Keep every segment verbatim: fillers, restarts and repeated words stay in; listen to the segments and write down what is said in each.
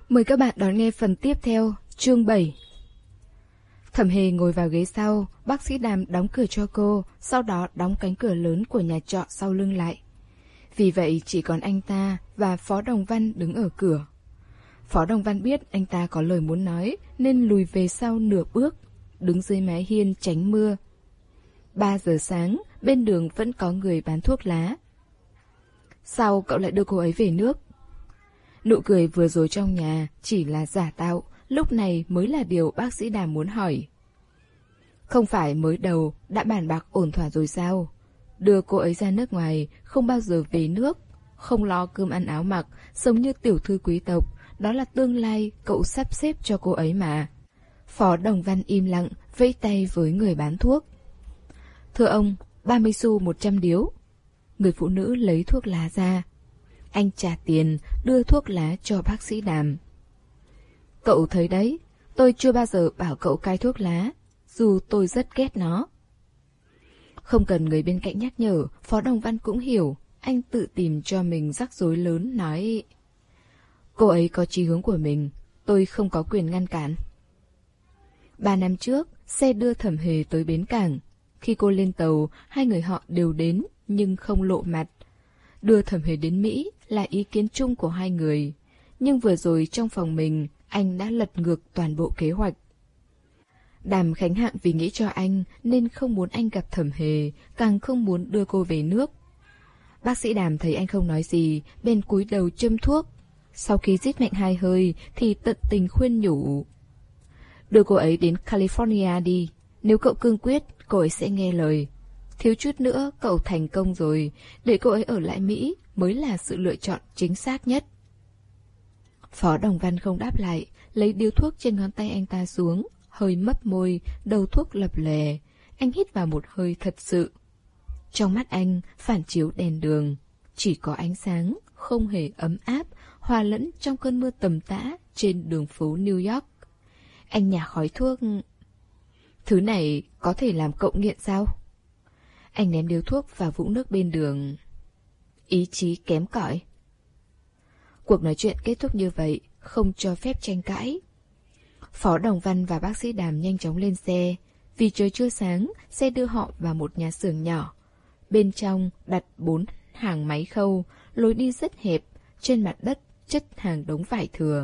Mời các bạn đón nghe phần tiếp theo, chương bảy. Thẩm Hề ngồi vào ghế sau, bác sĩ Đàm đóng cửa cho cô, sau đó đóng cánh cửa lớn của nhà trọ sau lưng lại. Vì vậy chỉ còn anh ta và Phó Đồng Văn đứng ở cửa. Phó Đồng Văn biết anh ta có lời muốn nói nên lùi về sau nửa bước, đứng dưới mái hiên tránh mưa. Ba giờ sáng, bên đường vẫn có người bán thuốc lá. Sao cậu lại đưa cô ấy về nước? Nụ cười vừa rồi trong nhà chỉ là giả tạo, lúc này mới là điều bác sĩ Đàm muốn hỏi. Không phải mới đầu đã bàn bạc ổn thỏa rồi sao? Đưa cô ấy ra nước ngoài, không bao giờ về nước, không lo cơm ăn áo mặc, sống như tiểu thư quý tộc, đó là tương lai cậu sắp xếp cho cô ấy mà. Phó Đồng Văn im lặng, vẫy tay với người bán thuốc. Thưa ông, ba mươi xu một trăm điếu. Người phụ nữ lấy thuốc lá ra. Anh trả tiền, đưa thuốc lá cho bác sĩ Đàm. Cậu thấy đấy, tôi chưa bao giờ bảo cậu cai thuốc lá, dù tôi rất ghét nó. Không cần người bên cạnh nhắc nhở, Phó Đồng Văn cũng hiểu, anh tự tìm cho mình rắc rối lớn nói. Cô ấy có chí hướng của mình, tôi không có quyền ngăn cản. Ba năm trước, xe đưa Thẩm Hề tới bến cảng. Khi cô lên tàu, hai người họ đều đến nhưng không lộ mặt. Đưa Thẩm Hề đến Mỹ là ý kiến chung của hai người. Nhưng vừa rồi trong phòng mình, anh đã lật ngược toàn bộ kế hoạch. Đàm Khánh Hạng vì nghĩ cho anh nên không muốn anh gặp Thẩm Hề, càng không muốn đưa cô về nước. Bác sĩ Đàm thấy anh không nói gì, bên cúi đầu châm thuốc. Sau khi rít mạnh hai hơi thì tận tình khuyên nhủ. Đưa cô ấy đến California đi, nếu cậu cương quyết, cô ấy sẽ nghe lời. Thiếu chút nữa cậu thành công rồi, để cô ấy ở lại Mỹ mới là sự lựa chọn chính xác nhất. Phó Đồng Văn không đáp lại, lấy điếu thuốc trên ngón tay anh ta xuống, hơi mấp môi, đầu thuốc lập lè. Anh hít vào một hơi thật sự. Trong mắt anh phản chiếu đèn đường, chỉ có ánh sáng, không hề ấm áp, hòa lẫn trong cơn mưa tầm tã trên đường phố New York. Anh nhả khói thuốc. Thứ này có thể làm cậu nghiện sao? Anh ném điếu thuốc vào vũng nước bên đường. Ý chí kém cỏi. Cuộc nói chuyện kết thúc như vậy, không cho phép tranh cãi. Phó Đồng Văn và bác sĩ Đàm nhanh chóng lên xe. Vì trời chưa sáng, xe đưa họ vào một nhà xưởng nhỏ. Bên trong đặt bốn hàng máy khâu, lối đi rất hẹp, trên mặt đất chất hàng đống vải thừa.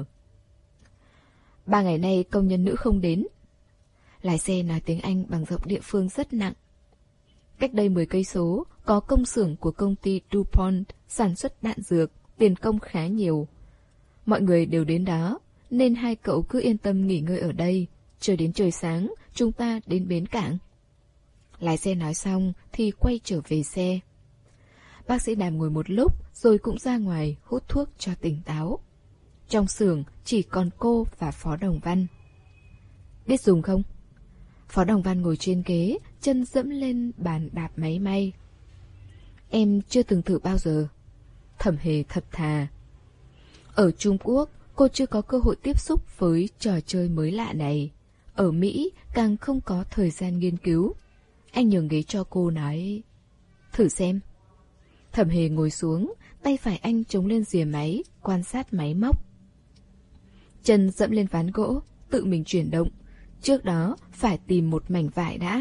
Ba ngày nay công nhân nữ không đến. Lái xe nói tiếng Anh bằng giọng địa phương rất nặng. Cách đây mười cây số, có công xưởng của công ty DuPont sản xuất đạn dược, tiền công khá nhiều. Mọi người đều đến đó, nên hai cậu cứ yên tâm nghỉ ngơi ở đây, chờ đến trời sáng, chúng ta đến bến cảng. Lái xe nói xong thì quay trở về xe. Bác sĩ Đàm ngồi một lúc rồi cũng ra ngoài hút thuốc cho tỉnh táo. Trong xưởng chỉ còn cô và Phó Đồng Văn. Biết dùng không? Phó Đồng Văn ngồi trên ghế, chân dẫm lên bàn đạp máy may. Em chưa từng thử bao giờ. Thẩm Hề thật thà. Ở Trung Quốc, cô chưa có cơ hội tiếp xúc với trò chơi mới lạ này. Ở Mỹ càng không có thời gian nghiên cứu. Anh nhường ghế cho cô nói. Thử xem. Thẩm Hề ngồi xuống, tay phải anh chống lên rìa máy, quan sát máy móc. Chân dẫm lên ván gỗ, tự mình chuyển động. Trước đó phải tìm một mảnh vải đã.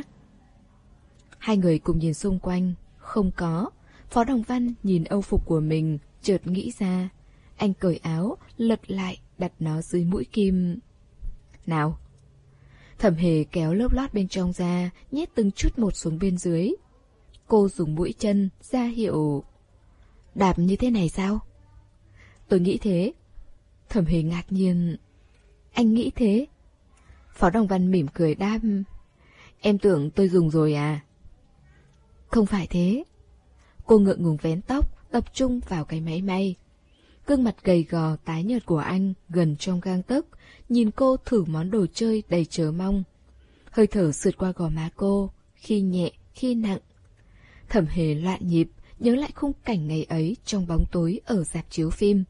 Hai người cùng nhìn xung quanh. Không có. Phó Đồng Văn nhìn âu phục của mình, chợt nghĩ ra. Anh cởi áo, lật lại, đặt nó dưới mũi kim. Nào. Thẩm Hề kéo lớp lót bên trong ra, nhét từng chút một xuống bên dưới. Cô dùng mũi chân ra hiệu. Đạp như thế này sao? Tôi nghĩ thế. Thẩm Hề ngạc nhiên. Anh nghĩ thế? Phó Đồng Văn mỉm cười đáp. Em tưởng tôi dùng rồi à? Không phải thế. Cô ngượng ngùng vén tóc, tập trung vào cái máy may. Gương mặt gầy gò tái nhợt của anh gần trong gang tấc, nhìn cô thử món đồ chơi đầy chờ mong. Hơi thở sượt qua gò má cô, khi nhẹ, khi nặng. Thẩm Hề loạn nhịp, nhớ lại khung cảnh ngày ấy trong bóng tối ở rạp chiếu phim.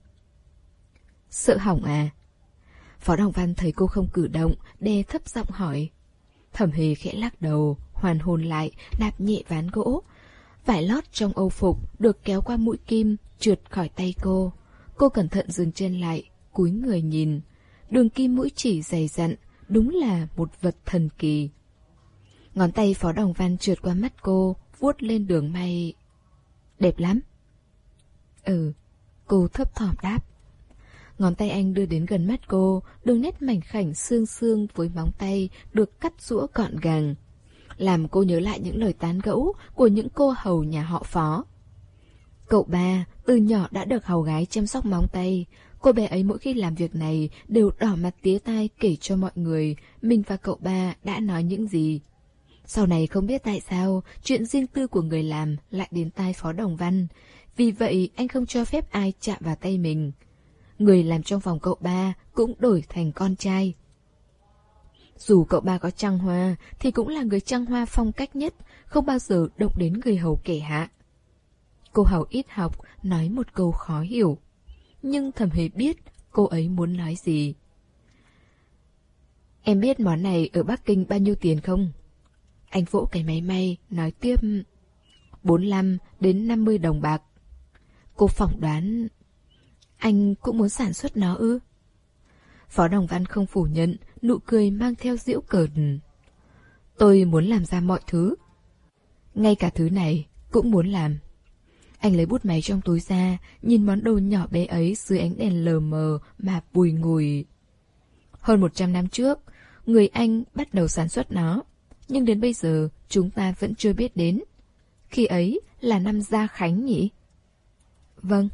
Sợ hỏng à? Phó Đồng Văn thấy cô không cử động, đè thấp giọng hỏi. Thẩm Hề khẽ lắc đầu, hoàn hồn lại, đạp nhẹ ván gỗ. Vải lót trong âu phục được kéo qua mũi kim, trượt khỏi tay cô. Cô cẩn thận dừng chân lại, cúi người nhìn. Đường kim mũi chỉ dày dặn, đúng là một vật thần kỳ. Ngón tay Phó Đồng Văn trượt qua mắt cô, vuốt lên đường may. Đẹp lắm. Ừ, cô thấp thỏm đáp. Ngón tay anh đưa đến gần mắt cô, đường nét mảnh khảnh xương xương với móng tay được cắt giũa gọn gàng, làm cô nhớ lại những lời tán gẫu của những cô hầu nhà họ Phó. Cậu ba từ nhỏ đã được hầu gái chăm sóc móng tay. Cô bé ấy mỗi khi làm việc này đều đỏ mặt tía tai kể cho mọi người mình và cậu ba đã nói những gì. Sau này không biết tại sao chuyện riêng tư của người làm lại đến tai Phó Đồng Văn. Vì vậy anh không cho phép ai chạm vào tay mình. Người làm trong phòng cậu ba cũng đổi thành con trai. Dù cậu ba có trăng hoa thì cũng là người trăng hoa phong cách nhất, không bao giờ động đến người hầu kẻ hạ. Cô hầu ít học nói một câu khó hiểu, nhưng Thẩm Hề biết cô ấy muốn nói gì. Em biết món này ở Bắc Kinh bao nhiêu tiền không? Anh vỗ cái máy may nói tiếp. bốn mươi lăm đến năm mươi đồng bạc. Cô phỏng đoán anh cũng muốn sản xuất nó ư? Phó Đồng Văn không phủ nhận, nụ cười mang theo giễu cợt. Tôi muốn làm ra mọi thứ, ngay cả thứ này cũng muốn làm. Anh lấy bút máy trong túi ra, nhìn món đồ nhỏ bé ấy dưới ánh đèn lờ mờ mà bùi ngùi. Hơn một trăm năm trước, người Anh bắt đầu sản xuất nó, nhưng đến bây giờ chúng ta vẫn chưa biết đến. Khi ấy là năm Gia Khánh nhỉ? Vâng.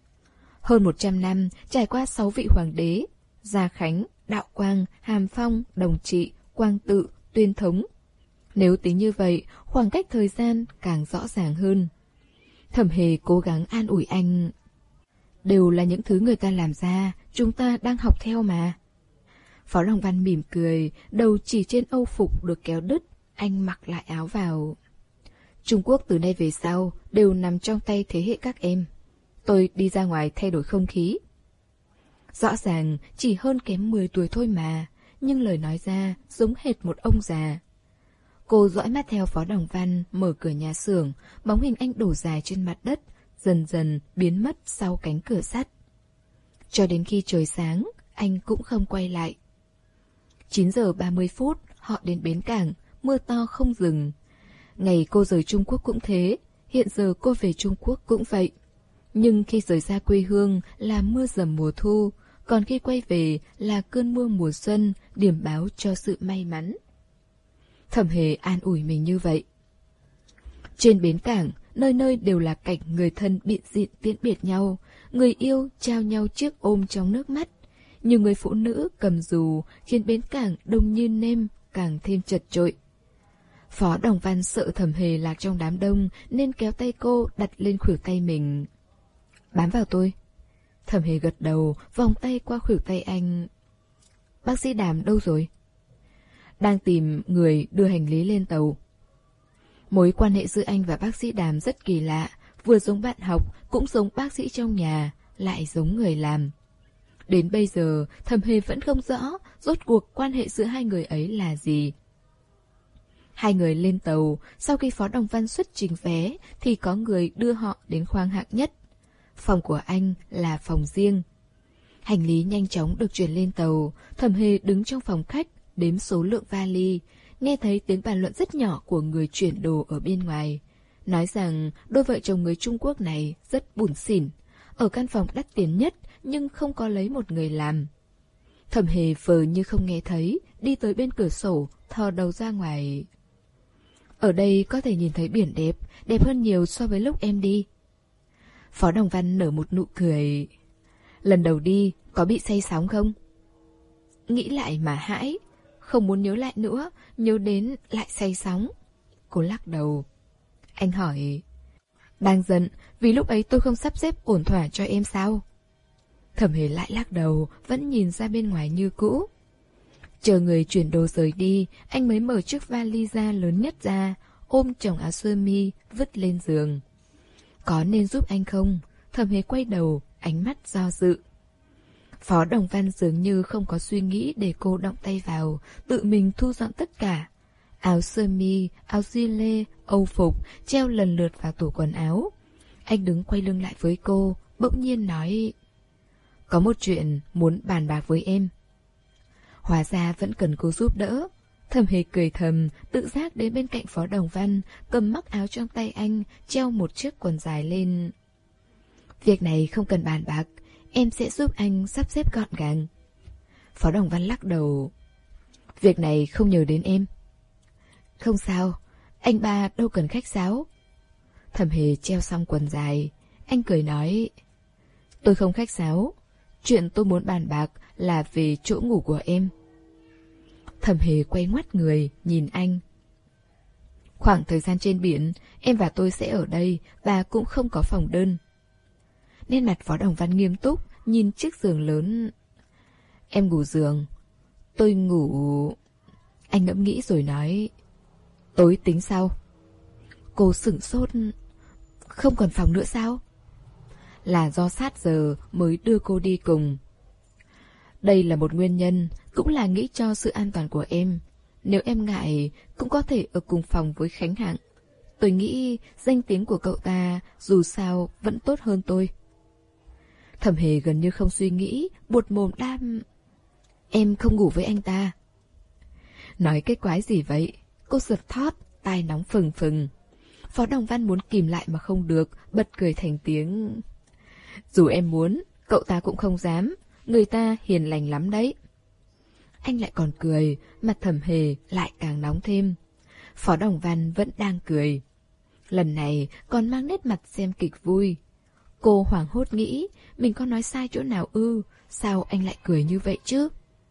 Hơn một trăm năm trải qua sáu vị hoàng đế: Gia Khánh, Đạo Quang, Hàm Phong, Đồng Trị, Quang Tự, Tuyên Thống. Nếu tính như vậy, khoảng cách thời gian càng rõ ràng hơn. Thẩm Hề cố gắng an ủi anh. Đều là những thứ người ta làm ra, chúng ta đang học theo mà. Phó Đồng Văn mỉm cười, đầu chỉ trên âu phục được kéo đứt, anh mặc lại áo vào. Trung Quốc từ nay về sau đều nằm trong tay thế hệ các em. Tôi đi ra ngoài thay đổi không khí. Rõ ràng chỉ hơn kém mười tuổi thôi mà, nhưng lời nói ra giống hệt một ông già. Cô dõi mắt theo Phó Đồng Văn mở cửa nhà xưởng, bóng hình anh đổ dài trên mặt đất, dần dần biến mất sau cánh cửa sắt. Cho đến khi trời sáng, anh cũng không quay lại. chín giờ ba mươi phút, họ đến bến cảng, mưa to không dừng. Ngày cô rời Trung Quốc cũng thế, hiện giờ cô về Trung Quốc cũng vậy. Nhưng khi rời xa quê hương là mưa dầm mùa thu, còn khi quay về là cơn mưa mùa xuân, điểm báo cho sự may mắn. Thẩm Hề an ủi mình như vậy. Trên bến cảng, nơi nơi đều là cảnh người thân bịn dịn tiễn biệt nhau, người yêu trao nhau chiếc ôm trong nước mắt. Nhiều người phụ nữ cầm dù khiến bến cảng đông như nêm, càng thêm chật chội. Phó Đồng Văn sợ Thẩm Hề lạc trong đám đông nên kéo tay cô đặt lên khuỷu tay mình. Bám vào tôi. Thẩm Hề gật đầu, vòng tay qua khuỷu tay anh. Bác sĩ Đàm đâu rồi? Đang tìm người đưa hành lý lên tàu. Mối quan hệ giữa anh và bác sĩ Đàm rất kỳ lạ, vừa giống bạn học, cũng giống bác sĩ trong nhà, lại giống người làm. Đến bây giờ, Thẩm Hề vẫn không rõ rốt cuộc quan hệ giữa hai người ấy là gì. Hai người lên tàu, sau khi Phó Đồng Văn xuất trình vé thì có người đưa họ đến khoang hạng nhất. Phòng của anh là phòng riêng. Hành lý nhanh chóng được chuyển lên tàu. Thẩm Hề đứng trong phòng khách đếm số lượng vali, nghe thấy tiếng bàn luận rất nhỏ của người chuyển đồ ở bên ngoài, nói rằng đôi vợ chồng người Trung Quốc này rất bủn xỉn, ở căn phòng đắt tiền nhất nhưng không có lấy một người làm. Thẩm Hề vờ như không nghe thấy, đi tới bên cửa sổ, thò đầu ra ngoài. Ở đây có thể nhìn thấy biển đẹp, đẹp hơn nhiều so với lúc em đi. Phó Đồng Văn nở một nụ cười. Lần đầu đi, có bị say sóng không? Nghĩ lại mà hãi, không muốn nhớ lại nữa, nhớ đến lại say sóng. Cô lắc đầu. Anh hỏi, đang giận vì lúc ấy tôi không sắp xếp ổn thỏa cho em sao? Thẩm Hề lại lắc đầu, vẫn nhìn ra bên ngoài như cũ. Chờ người chuyển đồ rời đi, anh mới mở chiếc vali da lớn nhất ra, ôm chồng áo sơ mi, vứt lên giường. Có nên giúp anh không? Thẩm Hề quay đầu, ánh mắt do dự. Phó Đồng Văn dường như không có suy nghĩ để cô động tay vào, tự mình thu dọn tất cả. Áo sơ mi, áo gi lê, âu phục, treo lần lượt vào tủ quần áo. Anh đứng quay lưng lại với cô, bỗng nhiên nói: có một chuyện muốn bàn bạc với em. Hóa ra vẫn cần cô giúp đỡ. Thẩm Hề cười thầm, tự giác đến bên cạnh Phó Đồng Văn, cầm mắc áo trong tay anh, treo một chiếc quần dài lên. Việc này không cần bàn bạc, em sẽ giúp anh sắp xếp gọn gàng. Phó Đồng Văn lắc đầu. Việc này không nhờ đến em. Không sao, anh ba đâu cần khách sáo. Thẩm Hề treo xong quần dài, anh cười nói. Tôi không khách sáo, chuyện tôi muốn bàn bạc là về chỗ ngủ của em. Thẩm Hề quay ngoắt người, nhìn anh. Khoảng thời gian trên biển, em và tôi sẽ ở đây và cũng không có phòng đơn. Nét mặt Phó Đồng Văn nghiêm túc, nhìn chiếc giường lớn. Em ngủ giường, tôi ngủ... Anh ngẫm nghĩ rồi nói. Tối tính sau. Cô sửng sốt. Không còn phòng nữa sao? Là do sát giờ mới đưa cô đi cùng. Đây là một nguyên nhân, cũng là nghĩ cho sự an toàn của em. Nếu em ngại, cũng có thể ở cùng phòng với Khánh Hạng. Tôi nghĩ danh tiếng của cậu ta dù sao vẫn tốt hơn tôi. Thẩm Hề gần như không suy nghĩ, buột mồm đam. Em không ngủ với anh ta. Nói cái quái gì vậy? Cô giật thót, tai nóng phừng phừng. Phó Đồng Văn muốn kìm lại mà không được, bật cười thành tiếng. Dù em muốn, cậu ta cũng không dám. Người ta hiền lành lắm đấy. Anh lại còn cười, mặt Thẩm Hề lại càng nóng thêm. Phó Đồng Văn vẫn đang cười. Lần này còn mang nét mặt xem kịch vui. Cô hoảng hốt nghĩ, mình có nói sai chỗ nào ư? Sao anh lại cười như vậy chứ?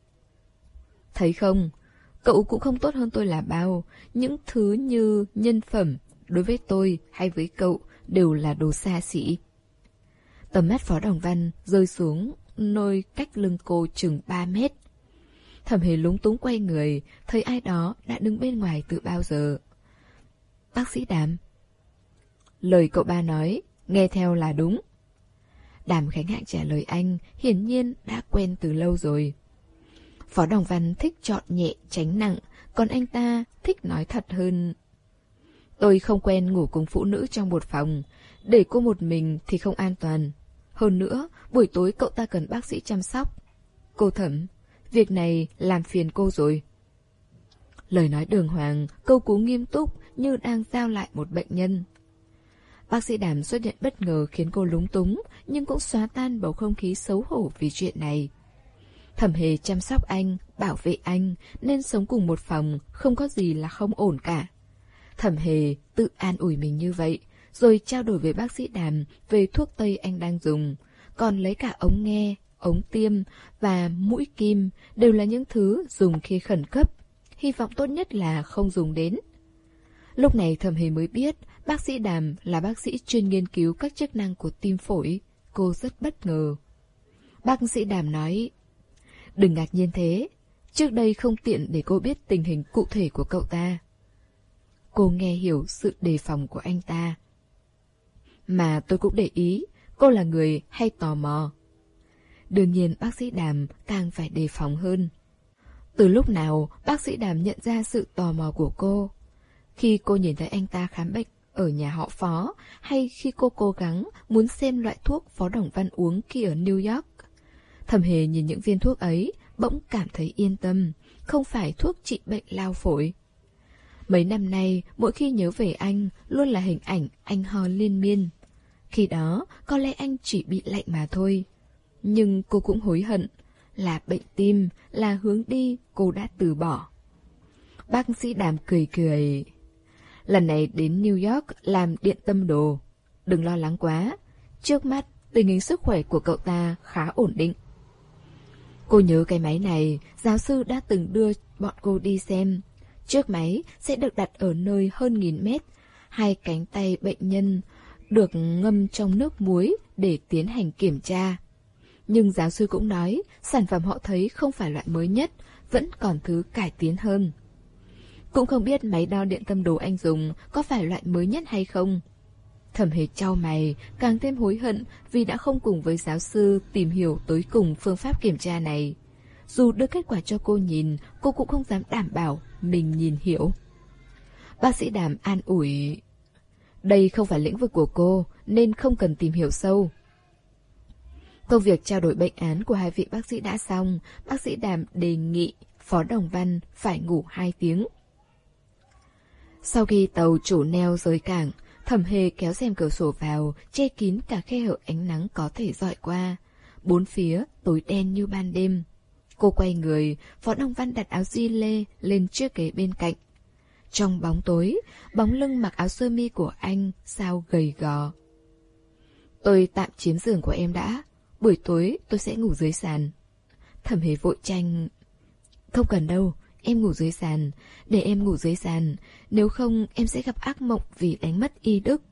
Thấy không, cậu cũng không tốt hơn tôi là bao. Những thứ như nhân phẩm, đối với tôi hay với cậu đều là đồ xa xỉ. Tầm mắt Phó Đồng Văn rơi xuống nơi cách lưng cô chừng ba mét. Thẩm Hề lúng túng quay người, thấy ai đó đã đứng bên ngoài từ bao giờ. Bác sĩ Đàm. Lời cậu ba nói, nghe theo là đúng. Đàm Khánh Hạng trả lời anh, hiển nhiên đã quen từ lâu rồi. Phó Đồng Văn thích chọn nhẹ tránh nặng, còn anh ta thích nói thật hơn. Tôi không quen ngủ cùng phụ nữ trong một phòng, để cô một mình thì không an toàn. Hơn nữa, buổi tối cậu ta cần bác sĩ chăm sóc. Cô Thẩm, việc này làm phiền cô rồi. Lời nói đường hoàng, câu cú nghiêm túc như đang giao lại một bệnh nhân. Bác sĩ Đàm xuất hiện bất ngờ khiến cô lúng túng, nhưng cũng xóa tan bầu không khí xấu hổ vì chuyện này. Thẩm Hề chăm sóc anh, bảo vệ anh, nên sống cùng một phòng, không có gì là không ổn cả. Thẩm Hề tự an ủi mình như vậy, rồi trao đổi với bác sĩ Đàm về thuốc tây anh đang dùng, còn lấy cả ống nghe, ống tiêm và mũi kim, đều là những thứ dùng khi khẩn cấp, hy vọng tốt nhất là không dùng đến. Lúc này Thẩm Hề mới biết bác sĩ Đàm là bác sĩ chuyên nghiên cứu các chức năng của tim phổi. Cô rất bất ngờ. Bác sĩ Đàm nói, đừng ngạc nhiên thế, trước đây không tiện để cô biết tình hình cụ thể của cậu ta. Cô nghe hiểu sự đề phòng của anh ta. Mà tôi cũng để ý, cô là người hay tò mò. Đương nhiên bác sĩ Đàm càng phải đề phòng hơn. Từ lúc nào bác sĩ Đàm nhận ra sự tò mò của cô? Khi cô nhìn thấy anh ta khám bệnh ở nhà họ Phó, hay khi cô cố gắng muốn xem loại thuốc Phó Đồng Văn uống khi ở New York? Thẩm Hề nhìn những viên thuốc ấy, bỗng cảm thấy yên tâm, không phải thuốc trị bệnh lao phổi. Mấy năm nay, mỗi khi nhớ về anh, luôn là hình ảnh anh ho liên miên. Khi đó, có lẽ anh chỉ bị lạnh mà thôi. Nhưng cô cũng hối hận, là bệnh tim, là hướng đi cô đã từ bỏ. Bác sĩ Đàm cười cười. Lần này đến New York làm điện tâm đồ. Đừng lo lắng quá, trước mắt tình hình sức khỏe của cậu ta khá ổn định. Cô nhớ cái máy này, giáo sư đã từng đưa bọn cô đi xem. Chiếc máy sẽ được đặt ở nơi hơn nghìn mét, hai cánh tay bệnh nhân được ngâm trong nước muối để tiến hành kiểm tra. Nhưng giáo sư cũng nói, sản phẩm họ thấy không phải loại mới nhất, vẫn còn thứ cải tiến hơn. Cũng không biết máy đo điện tâm đồ anh dùng có phải loại mới nhất hay không. Thẩm Hề chau mày, càng thêm hối hận vì đã không cùng với giáo sư tìm hiểu tới cùng phương pháp kiểm tra này. Dù đưa kết quả cho cô nhìn, cô cũng không dám đảm bảo mình nhìn hiểu. Bác sĩ Đàm an ủi, đây không phải lĩnh vực của cô nên không cần tìm hiểu sâu. Công việc trao đổi bệnh án của hai vị bác sĩ đã xong, bác sĩ Đàm đề nghị Phó Đồng Văn phải ngủ hai tiếng. Sau khi tàu chủ neo rời cảng, Thẩm Hề kéo rèm cửa sổ vào, che kín cả khe hở ánh nắng có thể dọi qua. Bốn phía tối đen như ban đêm. Cô quay người, Phó Đồng Văn đặt áo gi lê lên chiếc ghế bên cạnh. Trong bóng tối, bóng lưng mặc áo sơ mi của anh sao gầy gò. Tôi tạm chiếm giường của em đã, buổi tối tôi sẽ ngủ dưới sàn. Thẩm Hề vội tranh. Không cần đâu, em ngủ dưới sàn, để em ngủ dưới sàn, nếu không em sẽ gặp ác mộng vì đánh mất y đức.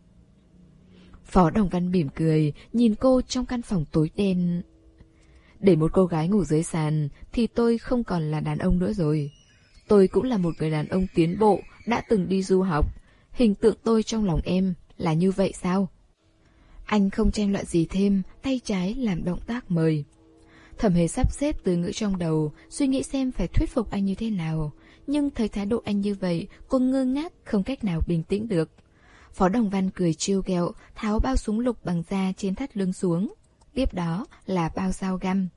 Phó Đồng Văn mỉm cười, nhìn cô trong căn phòng tối đen. Để một cô gái ngủ dưới sàn thì tôi không còn là đàn ông nữa rồi. Tôi cũng là một người đàn ông tiến bộ, đã từng đi du học. Hình tượng tôi trong lòng em là như vậy sao? Anh không tranh luận gì thêm, tay trái làm động tác mời. Thẩm Hề sắp xếp từ ngữ trong đầu, suy nghĩ xem phải thuyết phục anh như thế nào. Nhưng thấy thái độ anh như vậy, cô ngơ ngác, không cách nào bình tĩnh được. Phó Đồng Văn cười trêu ghẹo, tháo bao súng lục bằng da trên thắt lưng xuống. Tiếp đó là bao dao găm.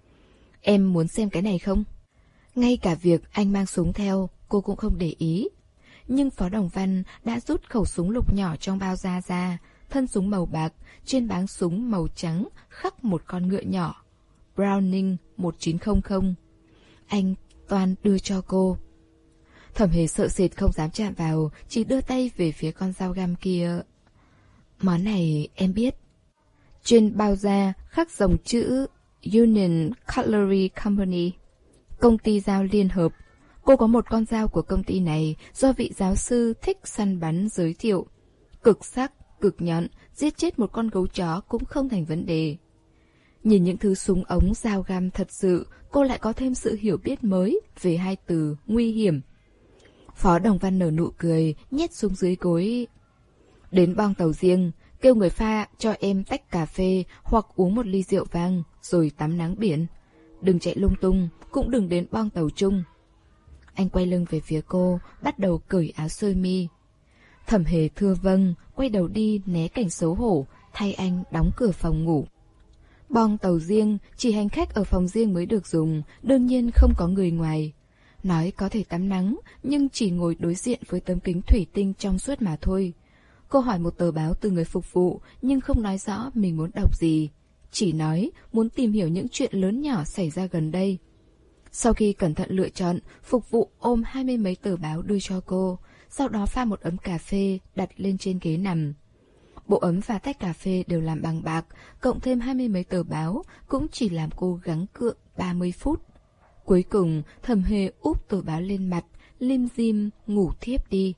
Em muốn xem cái này không? Ngay cả việc anh mang súng theo, cô cũng không để ý. Nhưng Phó Đồng Văn đã rút khẩu súng lục nhỏ trong bao da ra, thân súng màu bạc, trên báng súng màu trắng khắc một con ngựa nhỏ. Browning một chín không không. Anh toan đưa cho cô. Thẩm Hề sợ sệt không dám chạm vào, chỉ đưa tay về phía con dao găm kia. Món này em biết. Trên bao da khắc dòng chữ Union Cutlery Company, công ty dao liên hợp. Cô có một con dao của công ty này do vị giáo sư thích săn bắn giới thiệu. Cực sắc, cực nhọn, giết chết một con gấu chó cũng không thành vấn đề. Nhìn những thứ súng ống dao găm thật sự, cô lại có thêm sự hiểu biết mới về hai từ nguy hiểm. Phó Đồng Văn nở nụ cười, nhét xuống dưới gối. Đến bong tàu riêng, kêu người pha cho em tách cà phê hoặc uống một ly rượu vang, rồi tắm nắng biển. Đừng chạy lung tung, cũng đừng đến bong tàu chung. Anh quay lưng về phía cô, bắt đầu cởi áo sơ mi. Thẩm Hề thưa vâng, quay đầu đi né cảnh xấu hổ, thay anh đóng cửa phòng ngủ. Bong tàu riêng, chỉ hành khách ở phòng riêng mới được dùng, đương nhiên không có người ngoài. Nói có thể tắm nắng, nhưng chỉ ngồi đối diện với tấm kính thủy tinh trong suốt mà thôi. Cô hỏi một tờ báo từ người phục vụ, nhưng không nói rõ mình muốn đọc gì. Chỉ nói muốn tìm hiểu những chuyện lớn nhỏ xảy ra gần đây. Sau khi cẩn thận lựa chọn, phục vụ ôm hai mươi mấy tờ báo đưa cho cô, sau đó pha một ấm cà phê đặt lên trên ghế nằm. Bộ ấm và tách cà phê đều làm bằng bạc, cộng thêm hai mươi mấy tờ báo, cũng chỉ làm cô gắng cượng ba mươi phút. Cuối cùng, Thẩm Hề úp tờ báo lên mặt, lim dim ngủ thiếp đi.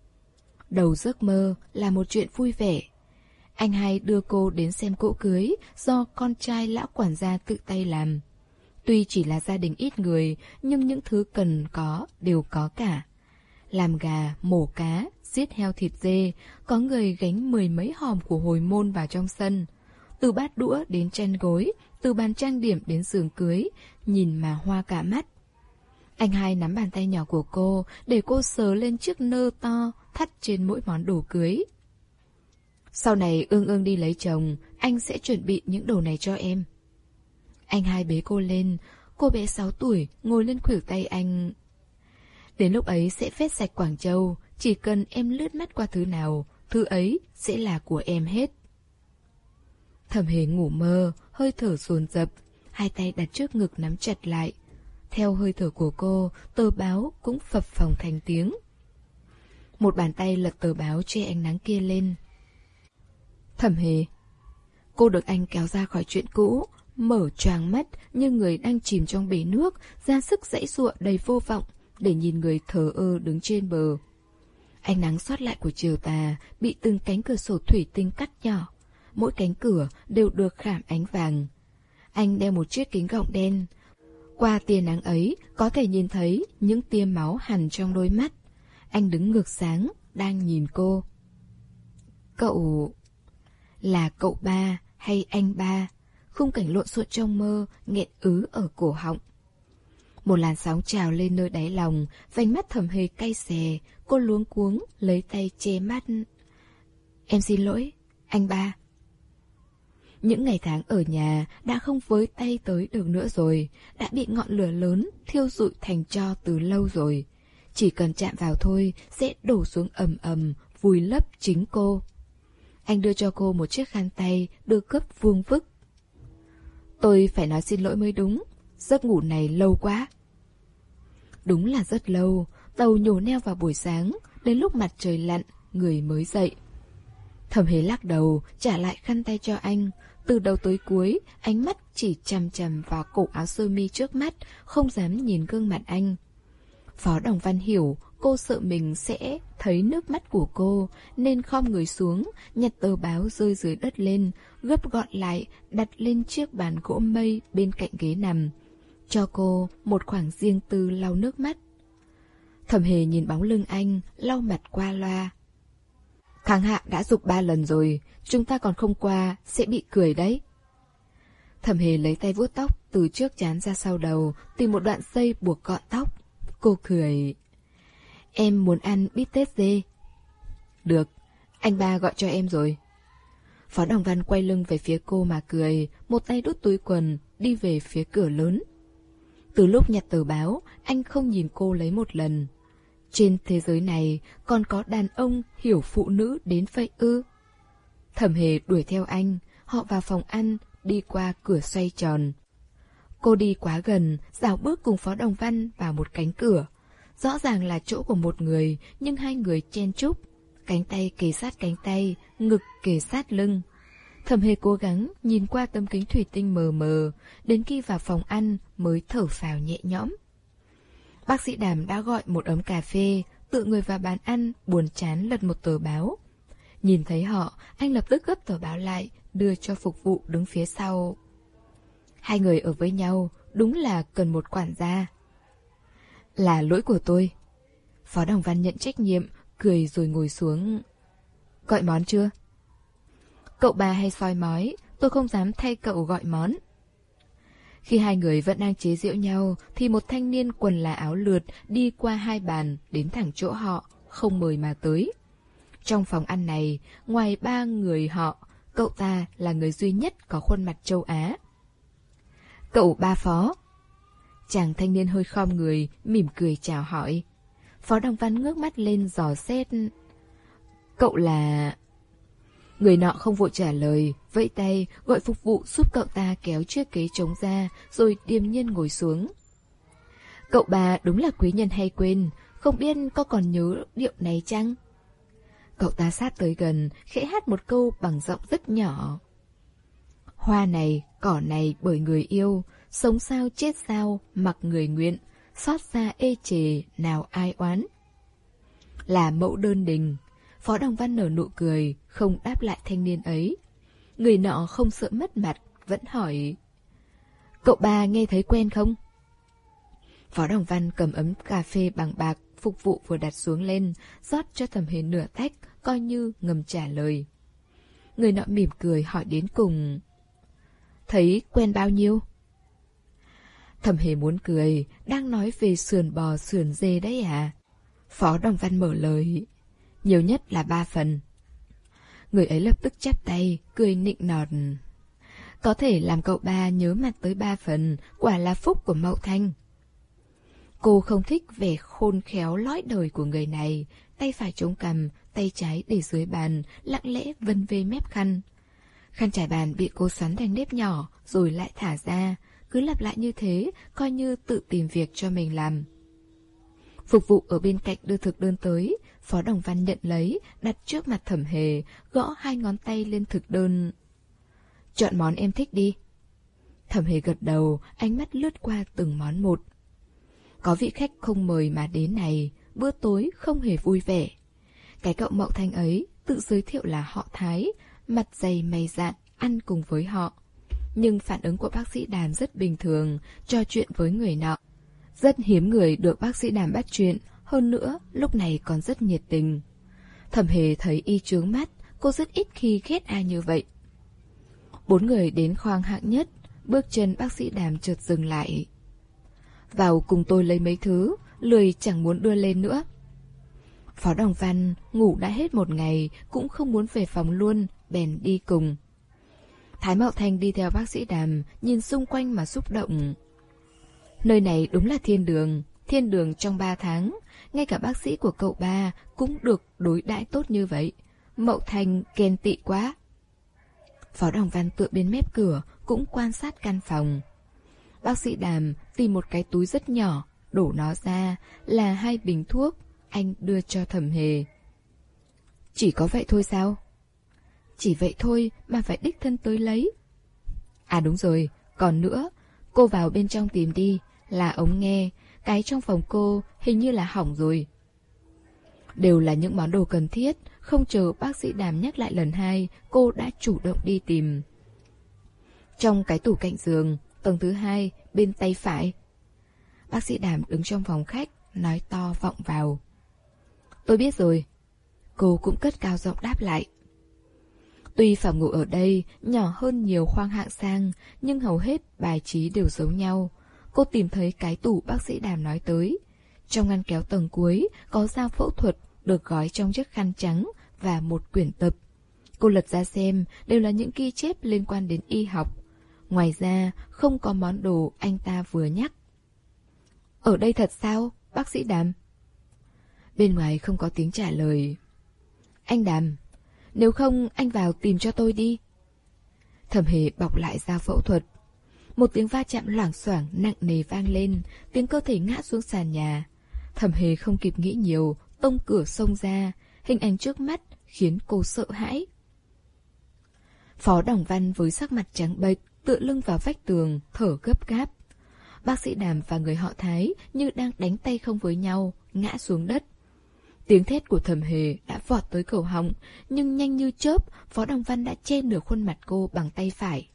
Đầu giấc mơ là một chuyện vui vẻ. Anh hai đưa cô đến xem cỗ cưới do con trai lão quản gia tự tay làm. Tuy chỉ là gia đình ít người, nhưng những thứ cần có đều có cả. Làm gà, mổ cá, giết heo thịt dê, có người gánh mười mấy hòm của hồi môn vào trong sân. Từ bát đũa đến chăn gối, từ bàn trang điểm đến giường cưới, nhìn mà hoa cả mắt. Anh hai nắm bàn tay nhỏ của cô, để cô sờ lên chiếc nơ to, thắt trên mỗi món đồ cưới. Sau này Ương Ương đi lấy chồng, anh sẽ chuẩn bị những đồ này cho em. Anh hai bế cô lên, cô bé sáu tuổi, ngồi lên khuỷu tay anh. Đến lúc ấy sẽ phết sạch Quảng Châu, chỉ cần em lướt mắt qua thứ nào, thứ ấy sẽ là của em hết. Thẩm Hề ngủ mơ, hơi thở dồn dập, hai tay đặt trước ngực nắm chặt lại. Theo hơi thở của cô, tờ báo cũng phập phồng thành tiếng. Một bàn tay lật tờ báo che ánh nắng kia lên. Thẩm Hề. Cô được anh kéo ra khỏi chuyện cũ, mở choàng mắt như người đang chìm trong bể nước, ra sức giãy giụa đầy vô vọng để nhìn người thờ ơ đứng trên bờ. Ánh nắng sót lại của chiều tà bị từng cánh cửa sổ thủy tinh cắt nhỏ, mỗi cánh cửa đều được khảm ánh vàng. Anh đeo một chiếc kính gọng đen. Qua tia nắng ấy có thể nhìn thấy những tia máu hằn trong đôi mắt. Anh đứng ngược sáng, đang nhìn cô. Cậu... là cậu ba hay anh ba? Khung cảnh lộn xộn trong mơ, nghẹn ứ ở cổ họng. Một làn sóng trào lên nơi đáy lòng, vành mắt Thẩm Hề cay xè, cô luống cuống lấy tay che mắt. Em xin lỗi, anh ba. Những ngày tháng ở nhà đã không với tay tới được nữa rồi, đã bị ngọn lửa lớn thiêu rụi thành tro từ lâu rồi. Chỉ cần chạm vào thôi sẽ đổ xuống ầm ầm, vùi lấp chính cô. Anh đưa cho cô một chiếc khăn tay được gấp vuông vức. Tôi phải nói xin lỗi mới đúng, giấc ngủ này lâu quá. Đúng là rất lâu, tàu nhổ neo vào buổi sáng, đến lúc mặt trời lặn, người mới dậy. Thẩm Hề lắc đầu, trả lại khăn tay cho anh. Từ đầu tới cuối, ánh mắt chỉ chằm chằm vào cổ áo sơ mi trước mắt, không dám nhìn gương mặt anh. Phó Đồng Văn hiểu cô sợ mình sẽ thấy nước mắt của cô, nên khom người xuống, nhặt tờ báo rơi dưới đất lên, gấp gọn lại, đặt lên chiếc bàn gỗ mây bên cạnh ghế nằm. Cho cô một khoảng riêng tư lau nước mắt. Thẩm Hề nhìn bóng lưng anh, lau mặt qua loa. Tháng Hạ đã giục ba lần rồi, chúng ta còn không qua, sẽ bị cười đấy. Thẩm Hề lấy tay vuốt tóc từ trước trán ra sau đầu, tìm một đoạn dây buộc gọn tóc. Cô cười. Em muốn ăn bít tết dê. Được, anh ba gọi cho em rồi. Phó Đồng Văn quay lưng về phía cô mà cười, một tay đút túi quần, đi về phía cửa lớn. Từ lúc nhặt tờ báo, anh không nhìn cô lấy một lần. Trên thế giới này còn có đàn ông hiểu phụ nữ đến vậy ư? Thẩm Hề đuổi theo anh, họ vào phòng ăn, đi qua cửa xoay tròn. Cô đi quá gần, rảo bước cùng Phó Đồng Văn vào một cánh cửa. Rõ ràng là chỗ của một người, nhưng hai người chen chúc. Cánh tay kề sát cánh tay, ngực kề sát lưng. Thẩm Hề cố gắng nhìn qua tấm kính thủy tinh mờ mờ, đến khi vào phòng ăn mới thở phào nhẹ nhõm. Bác sĩ Đàm đã gọi một ấm cà phê, tự người vào bàn ăn, buồn chán lật một tờ báo. Nhìn thấy họ, anh lập tức gấp tờ báo lại, đưa cho phục vụ đứng phía sau. Hai người ở với nhau, đúng là cần một quản gia. Là lỗi của tôi. Phó Đồng Văn nhận trách nhiệm, cười rồi ngồi xuống. Gọi món chưa? Cậu ba hay soi mói, tôi không dám thay cậu gọi món. Khi hai người vẫn đang chế giễu nhau, thì một thanh niên quần là áo lượt đi qua hai bàn, đến thẳng chỗ họ, không mời mà tới. Trong phòng ăn này, ngoài ba người họ, cậu ta là người duy nhất có khuôn mặt châu Á. Cậu ba Phó. Chàng thanh niên hơi khom người, mỉm cười chào hỏi. Phó Đồng Văn ngước mắt lên dò xét. Cậu là... Người nọ không vội trả lời, vẫy tay gọi phục vụ giúp cậu ta kéo chiếc ghế trống ra, rồi điềm nhiên ngồi xuống. Cậu ba đúng là quý nhân hay quên, không biết có còn nhớ điệu này chăng? Cậu ta sát tới gần, khẽ hát một câu bằng giọng rất nhỏ. Hoa này, cỏ này bởi người yêu, sống sao chết sao, mặc người nguyện, xót xa ê chề, nào ai oán. Là mẫu đơn đình. Phó Đồng Văn nở nụ cười, không đáp lại thanh niên ấy. Người nọ không sợ mất mặt, vẫn hỏi. Cậu ba nghe thấy quen không? Phó Đồng Văn cầm ấm cà phê bằng bạc, phục vụ vừa đặt xuống lên, rót cho Thẩm Hề nửa tách, coi như ngầm trả lời. Người nọ mỉm cười hỏi đến cùng. Thấy quen bao nhiêu? Thẩm Hề muốn cười, đang nói về sườn bò sườn dê đấy à? Phó Đồng Văn mở lời. Nhiều nhất là ba phần. Người ấy lập tức chắp tay, cười nịnh nọt. Có thể làm cậu ba nhớ mặt tới ba phần, quả là phúc của Mậu Thanh. Cô không thích vẻ khôn khéo lõi đời của người này, tay phải chống cằm, tay trái để dưới bàn, lặng lẽ vân vê mép khăn. Khăn trải bàn bị cô xoắn thành nếp nhỏ, rồi lại thả ra, cứ lặp lại như thế, coi như tự tìm việc cho mình làm. Phục vụ ở bên cạnh đưa thực đơn tới, Phó Đồng Văn nhận lấy, đặt trước mặt Thẩm Hề, gõ hai ngón tay lên thực đơn. Chọn món em thích đi. Thẩm Hề gật đầu, ánh mắt lướt qua từng món một. Có vị khách không mời mà đến này, bữa tối không hề vui vẻ. Cái cậu Mậu Thanh ấy tự giới thiệu là họ Thái, mặt dày mày dạn, ăn cùng với họ. Nhưng phản ứng của bác sĩ Đàm rất bình thường, trò chuyện với người nọ. Rất hiếm người được bác sĩ Đàm bắt chuyện, hơn nữa lúc này còn rất nhiệt tình. Thẩm Hề thấy y chướng mắt, cô rất ít khi ghét ai như vậy. Bốn người đến khoang hạng nhất, bước chân bác sĩ Đàm chợt dừng lại. Vào cùng tôi lấy mấy thứ, lười chẳng muốn đưa lên nữa. Phó Đồng Văn ngủ đã hết một ngày, cũng không muốn về phòng luôn, bèn đi cùng. Thái Mậu Thanh đi theo bác sĩ Đàm, nhìn xung quanh mà xúc động. Nơi này đúng là thiên đường, thiên đường trong ba tháng, ngay cả bác sĩ của cậu ba cũng được đối đãi tốt như vậy. Mậu Thanh ghen tị quá. Phó Đồng Văn tựa bên mép cửa, cũng quan sát căn phòng. Bác sĩ Đàm tìm một cái túi rất nhỏ, đổ nó ra là hai bình thuốc, anh đưa cho Thẩm Hề. Chỉ có vậy thôi sao? Chỉ vậy thôi mà phải đích thân tới lấy. À đúng rồi, còn nữa, cô vào bên trong tìm đi, là ống nghe, cái trong phòng cô hình như là hỏng rồi. Đều là những món đồ cần thiết, không chờ bác sĩ Đàm nhắc lại lần hai, cô đã chủ động đi tìm. Trong cái tủ cạnh giường, tầng thứ hai, bên tay phải. Bác sĩ Đàm đứng trong phòng khách, nói to vọng vào. Tôi biết rồi. Cô cũng cất cao giọng đáp lại. Tuy phòng ngủ ở đây nhỏ hơn nhiều khoang hạng sang, nhưng hầu hết bài trí đều giống nhau. Cô tìm thấy cái tủ bác sĩ Đàm nói tới. Trong ngăn kéo tầng cuối có dao phẫu thuật được gói trong chiếc khăn trắng và một quyển tập. Cô lật ra xem, đều là những ghi chép liên quan đến y học. Ngoài ra, không có món đồ anh ta vừa nhắc. Ở đây thật sao, bác sĩ Đàm? Bên ngoài không có tiếng trả lời. Anh Đàm, nếu không anh vào tìm cho tôi đi. Thẩm Hề bọc lại dao phẫu thuật. Một tiếng va chạm loảng xoảng nặng nề vang lên, tiếng cơ thể ngã xuống sàn nhà. Thẩm Hề không kịp nghĩ nhiều, tông cửa xông ra, hình ảnh trước mắt khiến cô sợ hãi. Phó Đồng Văn với sắc mặt trắng bệch, tựa lưng vào vách tường, thở gấp gáp. Bác sĩ Đàm và người họ Thái như đang đánh tay không với nhau, ngã xuống đất. Tiếng thét của Thẩm Hề đã vọt tới cổ họng, nhưng nhanh như chớp, Phó Đồng Văn đã che nửa khuôn mặt cô bằng tay phải.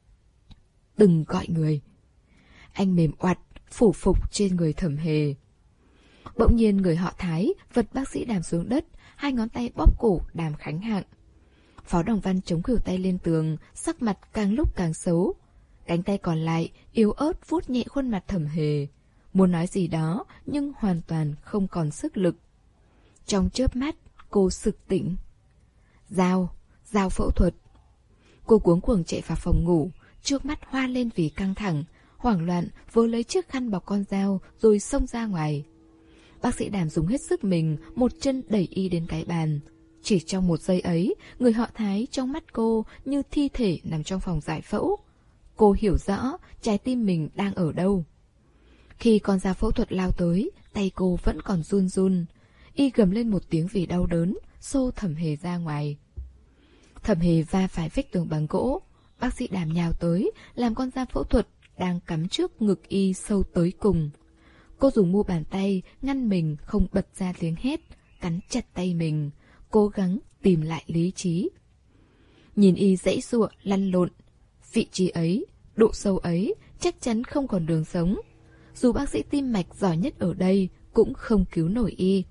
Đừng gọi người. Anh mềm oặt, phủ phục trên người Thẩm Hề. Bỗng nhiên người họ Thái vật bác sĩ Đàm xuống đất, hai ngón tay bóp cổ Đàm Khánh Hạng. Phó Đồng Văn chống khuỷu tay lên tường, sắc mặt càng lúc càng xấu. Cánh tay còn lại yếu ớt vuốt nhẹ khuôn mặt Thẩm Hề, muốn nói gì đó nhưng hoàn toàn không còn sức lực. Trong chớp mắt, cô sực tỉnh. Dao, dao phẫu thuật. Cô cuống cuồng chạy vào phòng ngủ, trước mắt hoa lên vì căng thẳng, hoảng loạn vớ lấy chiếc khăn bọc con dao rồi xông ra ngoài. Bác sĩ Đàm dùng hết sức mình, một chân đẩy y đến cái bàn. Chỉ trong một giây ấy, người họ Thái trong mắt cô như thi thể nằm trong phòng giải phẫu. Cô hiểu rõ trái tim mình đang ở đâu. Khi con dao phẫu thuật lao tới, tay cô vẫn còn run run. Y gầm lên một tiếng vì đau đớn, xô Thẩm Hề ra ngoài. Thẩm Hề va phải vách tường bằng gỗ. Bác sĩ Đàm nhào tới, làm con dao phẫu thuật đang cắm trước ngực y sâu tới cùng. Cô dùng mu bàn tay ngăn mình không bật ra tiếng hét, cắn chặt tay mình, cố gắng tìm lại lý trí. Nhìn y giãy giụa lăn lộn, vị trí ấy, độ sâu ấy chắc chắn không còn đường sống. Dù bác sĩ tim mạch giỏi nhất ở đây cũng không cứu nổi y.